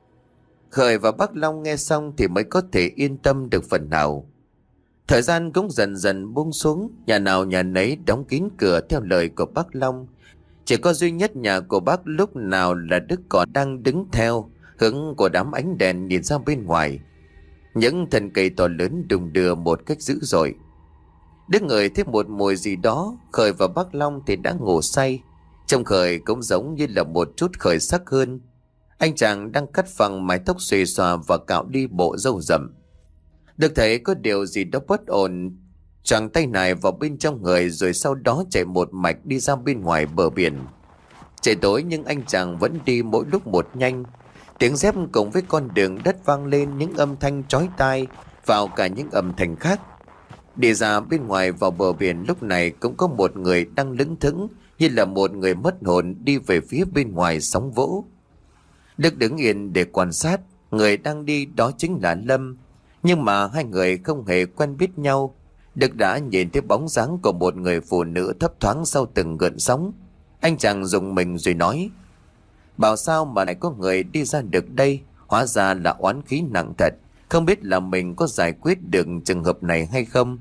Khởi và bác Long nghe xong thì mới có thể yên tâm được phần nào. Thời gian cũng dần dần buông xuống. Nhà nào nhà nấy đóng kín cửa theo lời của bác Long. Chỉ có duy nhất nhà của bác lúc nào là Đức còn đang đứng theo hướng của đám ánh đèn nhìn ra bên ngoài. Những thân cây to lớn đùng đưa một cách dữ dội. Đức ngửi thấy một mùi gì đó. Khởi và bác Long thì đã ngủ say. Trông Khởi cũng giống như là một chút khởi sắc hơn. Anh chàng đang cắt phẳng mái tóc xuề xòa và cạo đi bộ râu rậm. Đức thấy có điều gì đó bất ổn, chàng tay nải vào bên trong người rồi sau đó chạy một mạch đi ra bên ngoài bờ biển. Trời tối nhưng anh chàng vẫn đi mỗi lúc một nhanh. Tiếng dép cùng với con đường đất vang lên những âm thanh chói tai, vào cả những âm thanh khác. Đi ra bên ngoài vào bờ biển lúc này cũng có một người đang lững thững như là một người mất hồn đi về phía bên ngoài sóng vỗ. Đức đứng yên để quan sát. người đang đi đó chính là Lâm. Nhưng mà hai người không hề quen biết nhau. Đức đã nhìn thấy bóng dáng của một người phụ nữ thấp thoáng sau từng gợn sóng. Anh chàng rùng mình rồi nói: bảo sao mà lại có người đi ra được đây? Hóa ra là oán khí nặng thật. Không biết là mình có giải quyết được trường hợp này hay không.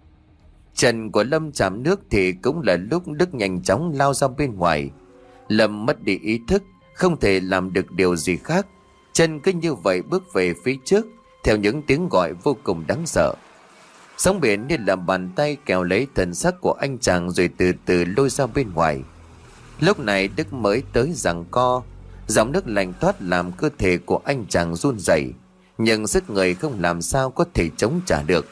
Chân của Lâm chạm nước thì cũng là lúc Đức nhanh chóng lao ra bên ngoài. Lâm mất đi ý thức, không thể làm được điều gì khác. Chân cứ như vậy bước về phía trước, theo những tiếng gọi vô cùng đáng sợ. Sóng biển như là bàn tay kéo lấy thần sắc của anh chàng rồi từ từ lôi ra bên ngoài. Lúc này Đức mới tới giằng co. Dòng nước lạnh toát làm cơ thể của anh chàng run rẩy, nhưng sức người không làm sao có thể chống trả được.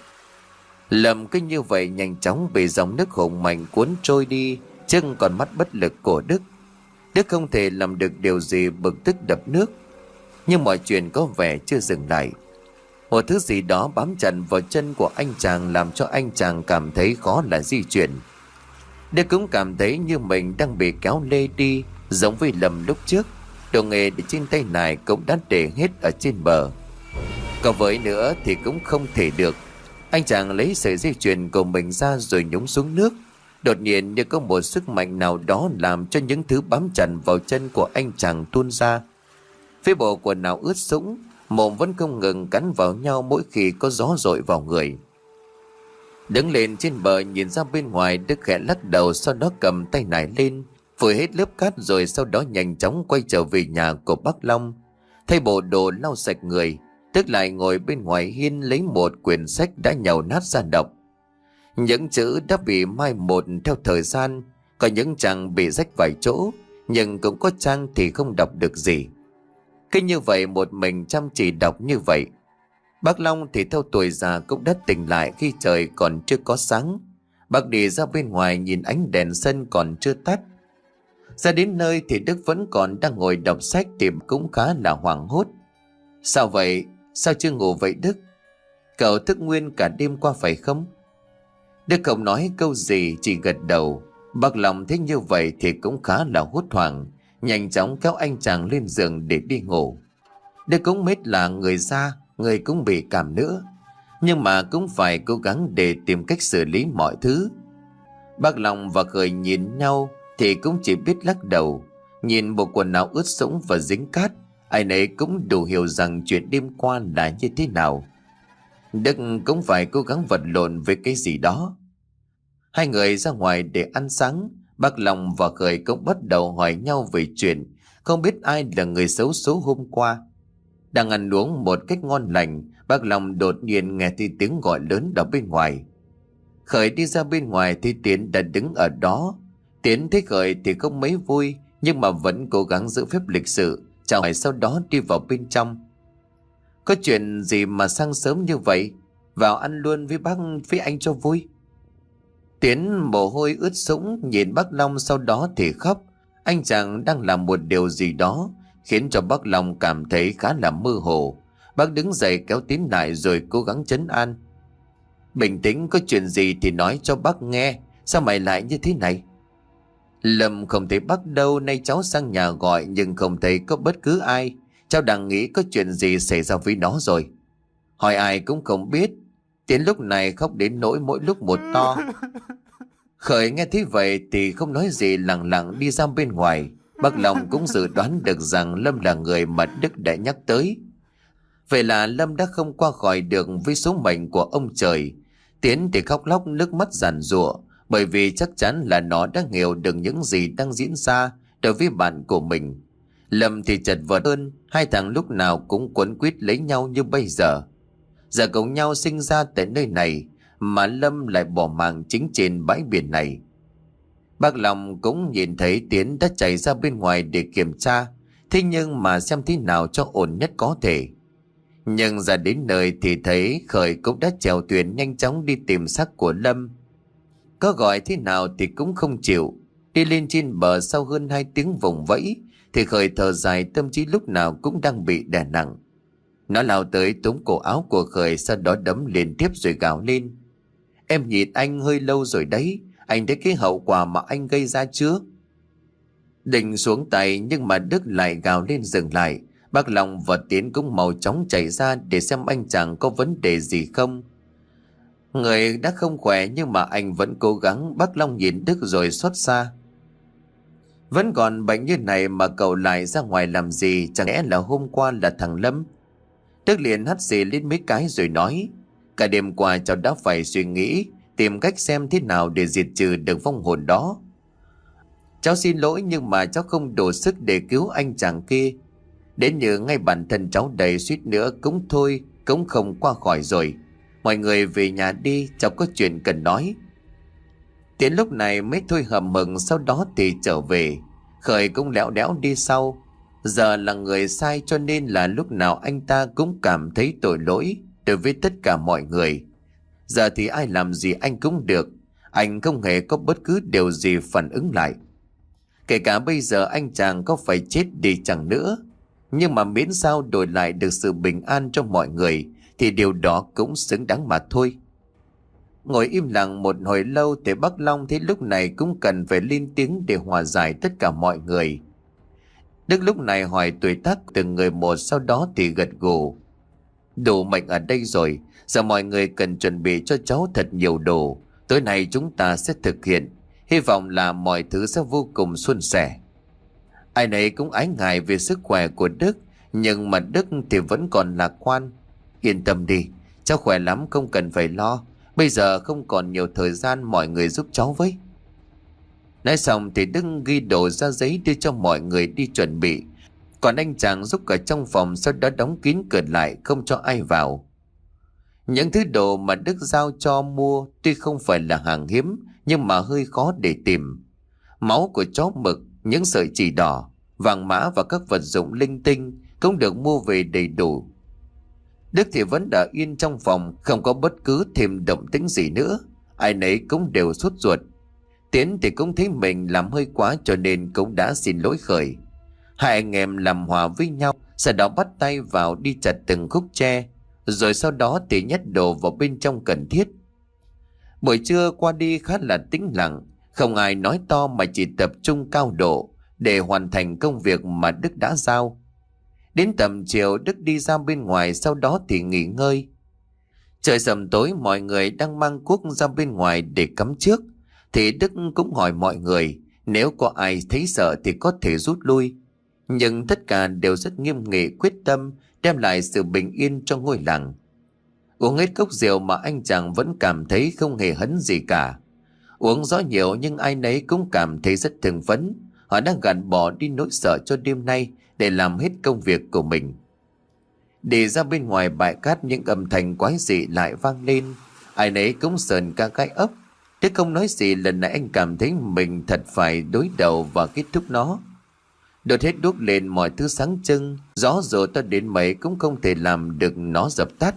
Lâm cứ như vậy nhanh chóng bị dòng nước hùng mạnh cuốn trôi đi, chân còn mắt bất lực của Đức. Đức không thể làm được điều gì, bực tức đập nước. Nhưng mọi chuyện có vẻ chưa dừng lại. Một thứ gì đó bám chặt vào chân của anh chàng làm cho anh chàng cảm thấy khó là di chuyển. Đức cũng cảm thấy như mình đang bị kéo lê đi, giống với Lâm lúc trước. Đồ nghề để trên tay này cũng đã để hết ở trên bờ. Còn với nữa thì cũng không thể được. Anh chàng lấy sợi dây chuyền của mình ra rồi nhúng xuống nước. Đột nhiên như có một sức mạnh nào đó làm cho những thứ bám chặt vào chân của anh chàng tuôn ra. Phía bộ quần áo ướt sũng, mồm vẫn không ngừng cắn vào nhau mỗi khi có gió dội vào người. Đứng lên trên bờ nhìn ra bên ngoài, Đức khẽ lắc đầu, sau đó cầm tay nải lên phủi hết lớp cát rồi sau đó nhanh chóng quay trở về nhà của bác Long. Thay bộ đồ lau sạch người, Đức lại ngồi bên ngoài hiên lấy một quyển sách đã nhàu nát ra đọc. Những chữ đã bị mai một theo thời gian, có những trang bị rách vài chỗ, nhưng cũng có trang thì không đọc được gì. Cứ như vậy một mình chăm chỉ đọc như vậy. Bác Long thì theo tuổi già cũng đã tỉnh lại khi trời còn chưa có sáng. Bác đi ra bên ngoài nhìn ánh đèn sân còn chưa tắt. Ra đến nơi thì Đức vẫn còn đang ngồi đọc sách thì cũng khá là hoảng hốt. Sao vậy? Sao chưa ngủ vậy Đức? Cậu thức nguyên cả đêm qua phải không? Đức không nói câu gì, chỉ gật đầu. Bác Long thấy như vậy thì cũng khá là hốt hoảng, nhanh chóng kéo anh chàng lên giường để đi ngủ. Đức cũng mệt là người già, người cũng bị cảm nữa, nhưng mà cũng phải cố gắng để tìm cách xử lý mọi thứ. Bác Long và Khởi nhìn nhau thì cũng chỉ biết lắc đầu. Nhìn bộ quần áo ướt sũng và dính cát, ai nấy cũng đủ hiểu rằng chuyện đêm qua là như thế nào. Đức cũng phải cố gắng vật lộn với cái gì đó. Hai người ra ngoài để ăn sáng. Bác Long và Khởi cũng bắt đầu hỏi nhau về chuyện không biết ai là người xấu số hôm qua. Đang ăn uống một cách ngon lành, bác Long đột nhiên nghe thấy tiếng gọi lớn ở bên ngoài. Khởi đi ra bên ngoài thì Tiến đã đứng ở đó. Tiến thấy Khởi thì không mấy vui, nhưng mà vẫn cố gắng giữ phép lịch sự, chào hỏi sau đó đi vào bên trong. Có chuyện gì mà sáng sớm như vậy? Vào ăn luôn với bác với anh cho vui. Tiến mồ hôi ướt sũng nhìn bác Long, sau đó thì khóc. Anh chàng đang làm một điều gì đó khiến cho bác Long cảm thấy khá là mơ hồ. Bác đứng dậy kéo Tiến lại rồi cố gắng trấn an. Bình tĩnh, có chuyện gì thì nói cho bác nghe. Sao mày lại như thế này? Lâm không thấy bác đâu, nay cháu sang nhà gọi nhưng không thấy có bất cứ ai. Cháu đang nghĩ có chuyện gì xảy ra với nó rồi. Hỏi ai cũng không biết. Tiến lúc này khóc đến nỗi mỗi lúc một to. Khởi nghe thấy vậy thì không nói gì, lặng lặng đi ra bên ngoài. Bác Long cũng dự đoán được rằng Lâm là người mà Đức đã nhắc tới. Vậy là Lâm đã không qua khỏi được với số mệnh của ông trời. Tiến thì khóc lóc nước mắt giàn giụa, bởi vì chắc chắn là nó đã hiểu được những gì đang diễn ra đối với bạn của mình. Lâm thì chật vật hơn, hai thằng lúc nào cũng quấn quýt lấy nhau như bây giờ. Giờ cùng nhau sinh ra tại nơi này mà Lâm lại bỏ mạng chính trên bãi biển này. Bác Long cũng nhìn thấy Tiến đã chạy ra bên ngoài để kiểm tra, thế nhưng mà xem thế nào cho ổn nhất có thể. Nhưng ra đến nơi thì thấy Khởi cũng đã chèo thuyền nhanh chóng đi tìm xác của Lâm. Có gọi thế nào thì cũng không chịu. Đi lên trên bờ sau hơn hai tiếng vùng vẫy thì Khởi thở dài, tâm trí lúc nào cũng đang bị đè nặng. Nó lao tới túm cổ áo của Khởi, sau đó đấm liên tiếp rồi gào lên. Em nhìn anh hơi lâu rồi đấy, anh thấy cái hậu quả mà anh gây ra chưa? Định xuống tay nhưng mà Đức lại gào lên dừng lại. Bác Long và Tiến cũng mau chóng chạy ra để xem anh chàng có vấn đề gì không. Người đã không khỏe nhưng mà anh vẫn cố gắng. Bác Long nhìn Đức rồi xót xa. Vẫn còn bệnh như này mà cậu lại ra ngoài làm gì? Chẳng lẽ là hôm qua là thằng Lâm? Đức liền hắt xì lên mấy cái rồi nói: Cả đêm qua cháu đã phải suy nghĩ, tìm cách xem thế nào để diệt trừ được vong hồn đó. Cháu xin lỗi nhưng mà cháu không đủ sức để cứu anh chàng kia. Đến như ngay bản thân cháu đầy suýt nữa cũng thôi, cũng không qua khỏi rồi. Mọi người về nhà đi, cháu có chuyện cần nói. Tiến lúc này mới thôi hầm hực, sau đó thì trở về. Khởi cũng lẽo đẽo đi sau. Giờ là người sai cho nên là lúc nào anh ta cũng cảm thấy tội lỗi đối với tất cả mọi người. Giờ thì ai làm gì anh cũng được. Anh không hề có bất cứ điều gì phản ứng lại. Kể cả bây giờ anh chàng có phải chết đi chẳng nữa, nhưng mà miễn sao đổi lại được sự bình an cho mọi người thì điều đó cũng xứng đáng mà thôi. Ngồi im lặng một hồi lâu thì bác Long thấy lúc này cũng cần phải lên tiếng để hòa giải tất cả mọi người. Đức lúc này hỏi tuổi tác từng người một, sau đó thì gật gù. Đủ mệnh ở đây rồi, giờ mọi người cần chuẩn bị cho cháu thật nhiều đồ. Tối nay chúng ta sẽ thực hiện, hy vọng là mọi thứ sẽ vô cùng suôn sẻ. Ai nấy cũng ái ngại về sức khỏe của Đức, nhưng mà Đức thì vẫn còn lạc quan. Yên tâm đi, cháu khỏe lắm, không cần phải lo. Bây giờ không còn nhiều thời gian, mọi người giúp cháu với. Nói xong thì Đức ghi đồ ra giấy đưa cho mọi người đi chuẩn bị. Còn anh chàng giúp ở trong phòng, sau đó đóng kín cửa lại không cho ai vào. Những thứ đồ mà Đức giao cho mua tuy không phải là hàng hiếm, nhưng mà hơi khó để tìm. Máu của chó mực, những sợi chỉ đỏ, vàng mã và các vật dụng linh tinh cũng được mua về đầy đủ. Đức thì vẫn đã yên trong phòng, không có bất cứ thêm động tĩnh gì nữa. Ai nấy cũng đều sốt ruột. Tiến thì cũng thấy mình làm hơi quá cho nên cũng đã xin lỗi Khởi. Hai anh em làm hòa với nhau, sau đó bắt tay vào đi chặt từng khúc tre, rồi sau đó thì nhét đồ vào bên trong cần thiết. Buổi trưa qua đi khá là tĩnh lặng, không ai nói to mà chỉ tập trung cao độ để hoàn thành công việc mà Đức đã giao. Đến tầm chiều Đức đi ra bên ngoài, sau đó thì nghỉ ngơi. Trời sầm tối, mọi người đang mang cuốc ra bên ngoài để cắm trước, thì Đức cũng hỏi mọi người nếu có ai thấy sợ thì có thể rút lui. Nhưng tất cả đều rất nghiêm nghị, quyết tâm đem lại sự bình yên cho ngôi làng. Uống hết cốc rượu mà anh chàng vẫn cảm thấy không hề hấn gì cả. Uống rõ nhiều nhưng ai nấy cũng cảm thấy rất hưng phấn. Họ đang gạt bỏ đi nỗi sợ cho đêm nay để làm hết công việc của mình. Đi ra bên ngoài bãi cát, những âm thanh quái dị lại vang lên. Ai nấy cũng sờn cả gai ốc. Đức không nói gì, lần này anh cảm thấy mình thật phải đối đầu và kết thúc nó. Đốt hết đuốc lên, mọi thứ sáng trưng, gió dội to đến mấy cũng không thể làm được nó dập tắt.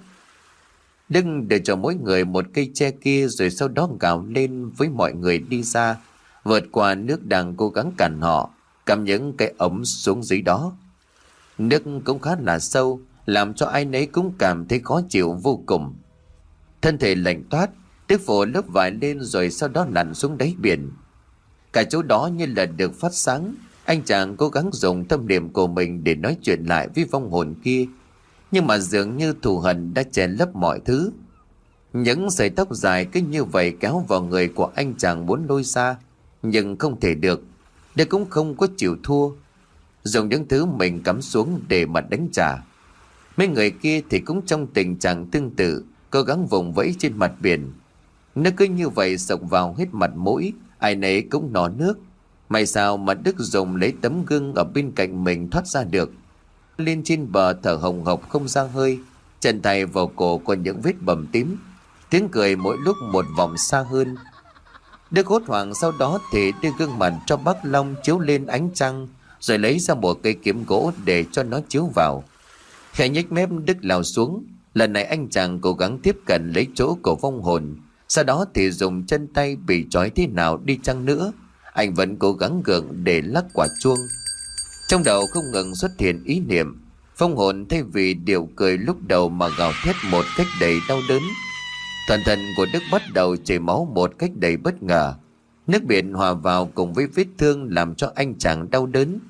Đức để cho mỗi người một cây tre kia, rồi sau đó gào lên với mọi người đi ra, vượt qua nước đang cố gắng cản họ, cầm những cái ống xuống dưới đó. Nước cũng khá là sâu, làm cho ai nấy cũng cảm thấy khó chịu vô cùng. Thân thể lạnh toát, Đức phủ lớp vải lên rồi sau đó lặn xuống đáy biển. Cả chỗ đó như là được phát sáng. Anh chàng cố gắng dùng tâm niệm của mình để nói chuyện lại với vong hồn kia, nhưng mà dường như thù hận đã che lấp mọi thứ. Những sợi tóc dài cứ như vậy kéo vào người của anh chàng muốn lôi ra, nhưng không thể được. Đức cũng không có chịu thua, dùng những thứ mình cắm xuống để mà đánh trả. Mấy người kia thì cũng trong tình trạng tương tự, cố gắng vùng vẫy trên mặt biển. Nước cứ như vậy sộc vào hết mặt mũi, ai nấy cũng nỏ nước. May sao mà Đức dùng lấy tấm gương ở bên cạnh mình thoát ra được. Lên trên bờ thở hồng hộc không ra hơi, chân tay vào cổ còn những vết bầm tím. Tiếng cười mỗi lúc một vòng xa hơn. Đức hốt hoảng, sau đó thì đưa gương mặt cho bác Long chiếu lên ánh trăng, rồi lấy ra một cây kiếm gỗ để cho nó chiếu vào. Khẽ nhếch mép, Đức lao xuống. Lần này anh chàng cố gắng tiếp cận lấy chỗ của vong hồn, sau đó thì dùng chân tay bị trói thế nào đi chăng nữa, anh vẫn cố gắng gượng để lắc quả chuông. Trong đầu không ngừng xuất hiện ý niệm. Vong hồn thay vì điệu cười lúc đầu mà gào thét một cách đầy đau đớn. Toàn thân của Đức bắt đầu chảy máu một cách đầy bất ngờ. Nước biển hòa vào cùng với vết thương làm cho anh chàng đau đớn.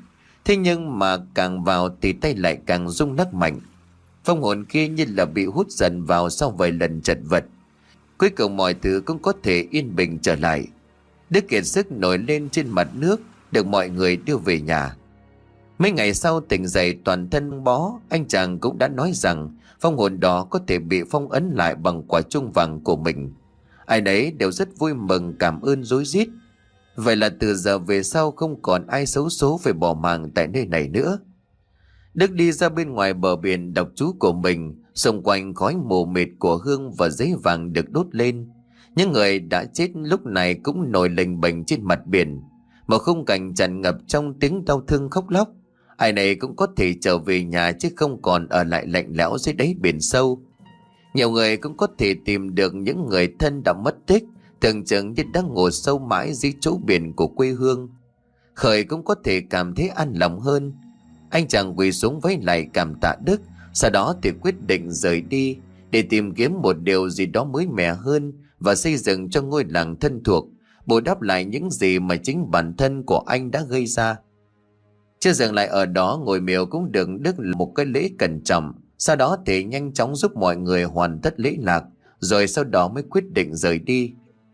Thế nhưng mà càng vào thì tay lại càng rung lắc mạnh. Phong hồn kia như là bị hút dần vào sau vài lần chật vật. Cuối cùng mọi thứ cũng có thể yên bình trở lại. Đức kiệt sức nổi lên trên mặt nước, được mọi người đưa về nhà. Mấy ngày sau tỉnh dậy toàn thân bó, anh chàng cũng đã nói rằng phong hồn đó có thể bị phong ấn lại bằng quả chuông vàng của mình. Ai nấy đều rất vui mừng, cảm ơn rối rít. Vậy là từ giờ về sau không còn ai xấu số phải bỏ mạng tại nơi này nữa. Đức đi ra bên ngoài bờ biển đọc chú của mình. Xung quanh khói mù mịt của hương và giấy vàng được đốt lên. Những người đã chết lúc này cũng nổi lềnh bềnh trên mặt biển. Một khung cảnh tràn ngập trong tiếng đau thương khóc lóc. Ai nấy cũng có thể trở về nhà chứ không còn ở lại lạnh lẽo dưới đáy biển sâu. Nhiều người cũng có thể tìm được những người thân đã mất tích, tưởng chừng như đang ngồi sâu mãi dưới chỗ biển của quê hương. Khởi cũng có thể cảm thấy an lòng hơn. Anh chàng quỳ xuống vái lại cảm tạ Đức, sau đó thì quyết định rời đi để tìm kiếm một điều gì đó mới mẻ hơn và xây dựng cho ngôi làng thân thuộc, bù đắp lại những gì mà chính bản thân của anh đã gây ra. Chưa dừng lại ở đó, ngôi miếu cũng được Đức một cái lễ cẩn trọng, sau đó thì nhanh chóng giúp mọi người hoàn tất lễ lạc, rồi sau đó mới quyết định rời đi.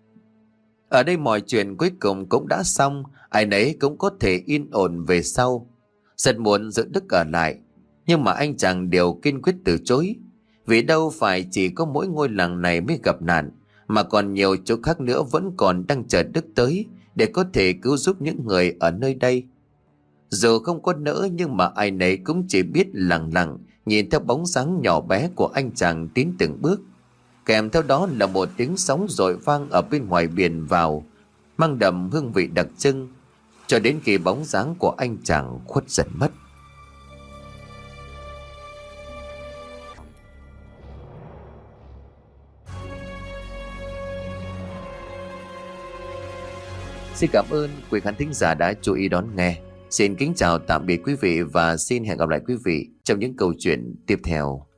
Ở đây mọi chuyện cuối cùng cũng đã xong, ai nấy cũng có thể yên ổn về sau. Rất muốn giữ Đức ở lại, nhưng mà anh chàng đều kiên quyết từ chối. Vì đâu phải chỉ có mỗi ngôi làng này mới gặp nạn, mà còn nhiều chỗ khác nữa vẫn còn đang chờ Đức tới để có thể cứu giúp những người ở nơi đây. Dù không có nỡ nhưng mà ai nấy cũng chỉ biết lặng lặng nhìn theo bóng dáng nhỏ bé của anh chàng tiến từng bước. Kèm theo đó là một tiếng sóng dội vang ở bên ngoài biển vào, mang đậm hương vị đặc trưng, cho đến khi bóng dáng của anh chàng khuất dần mất. Xin cảm ơn quý khán thính giả đã chú ý đón nghe. Xin kính chào tạm biệt quý vị và xin hẹn gặp lại quý vị trong những câu chuyện tiếp theo.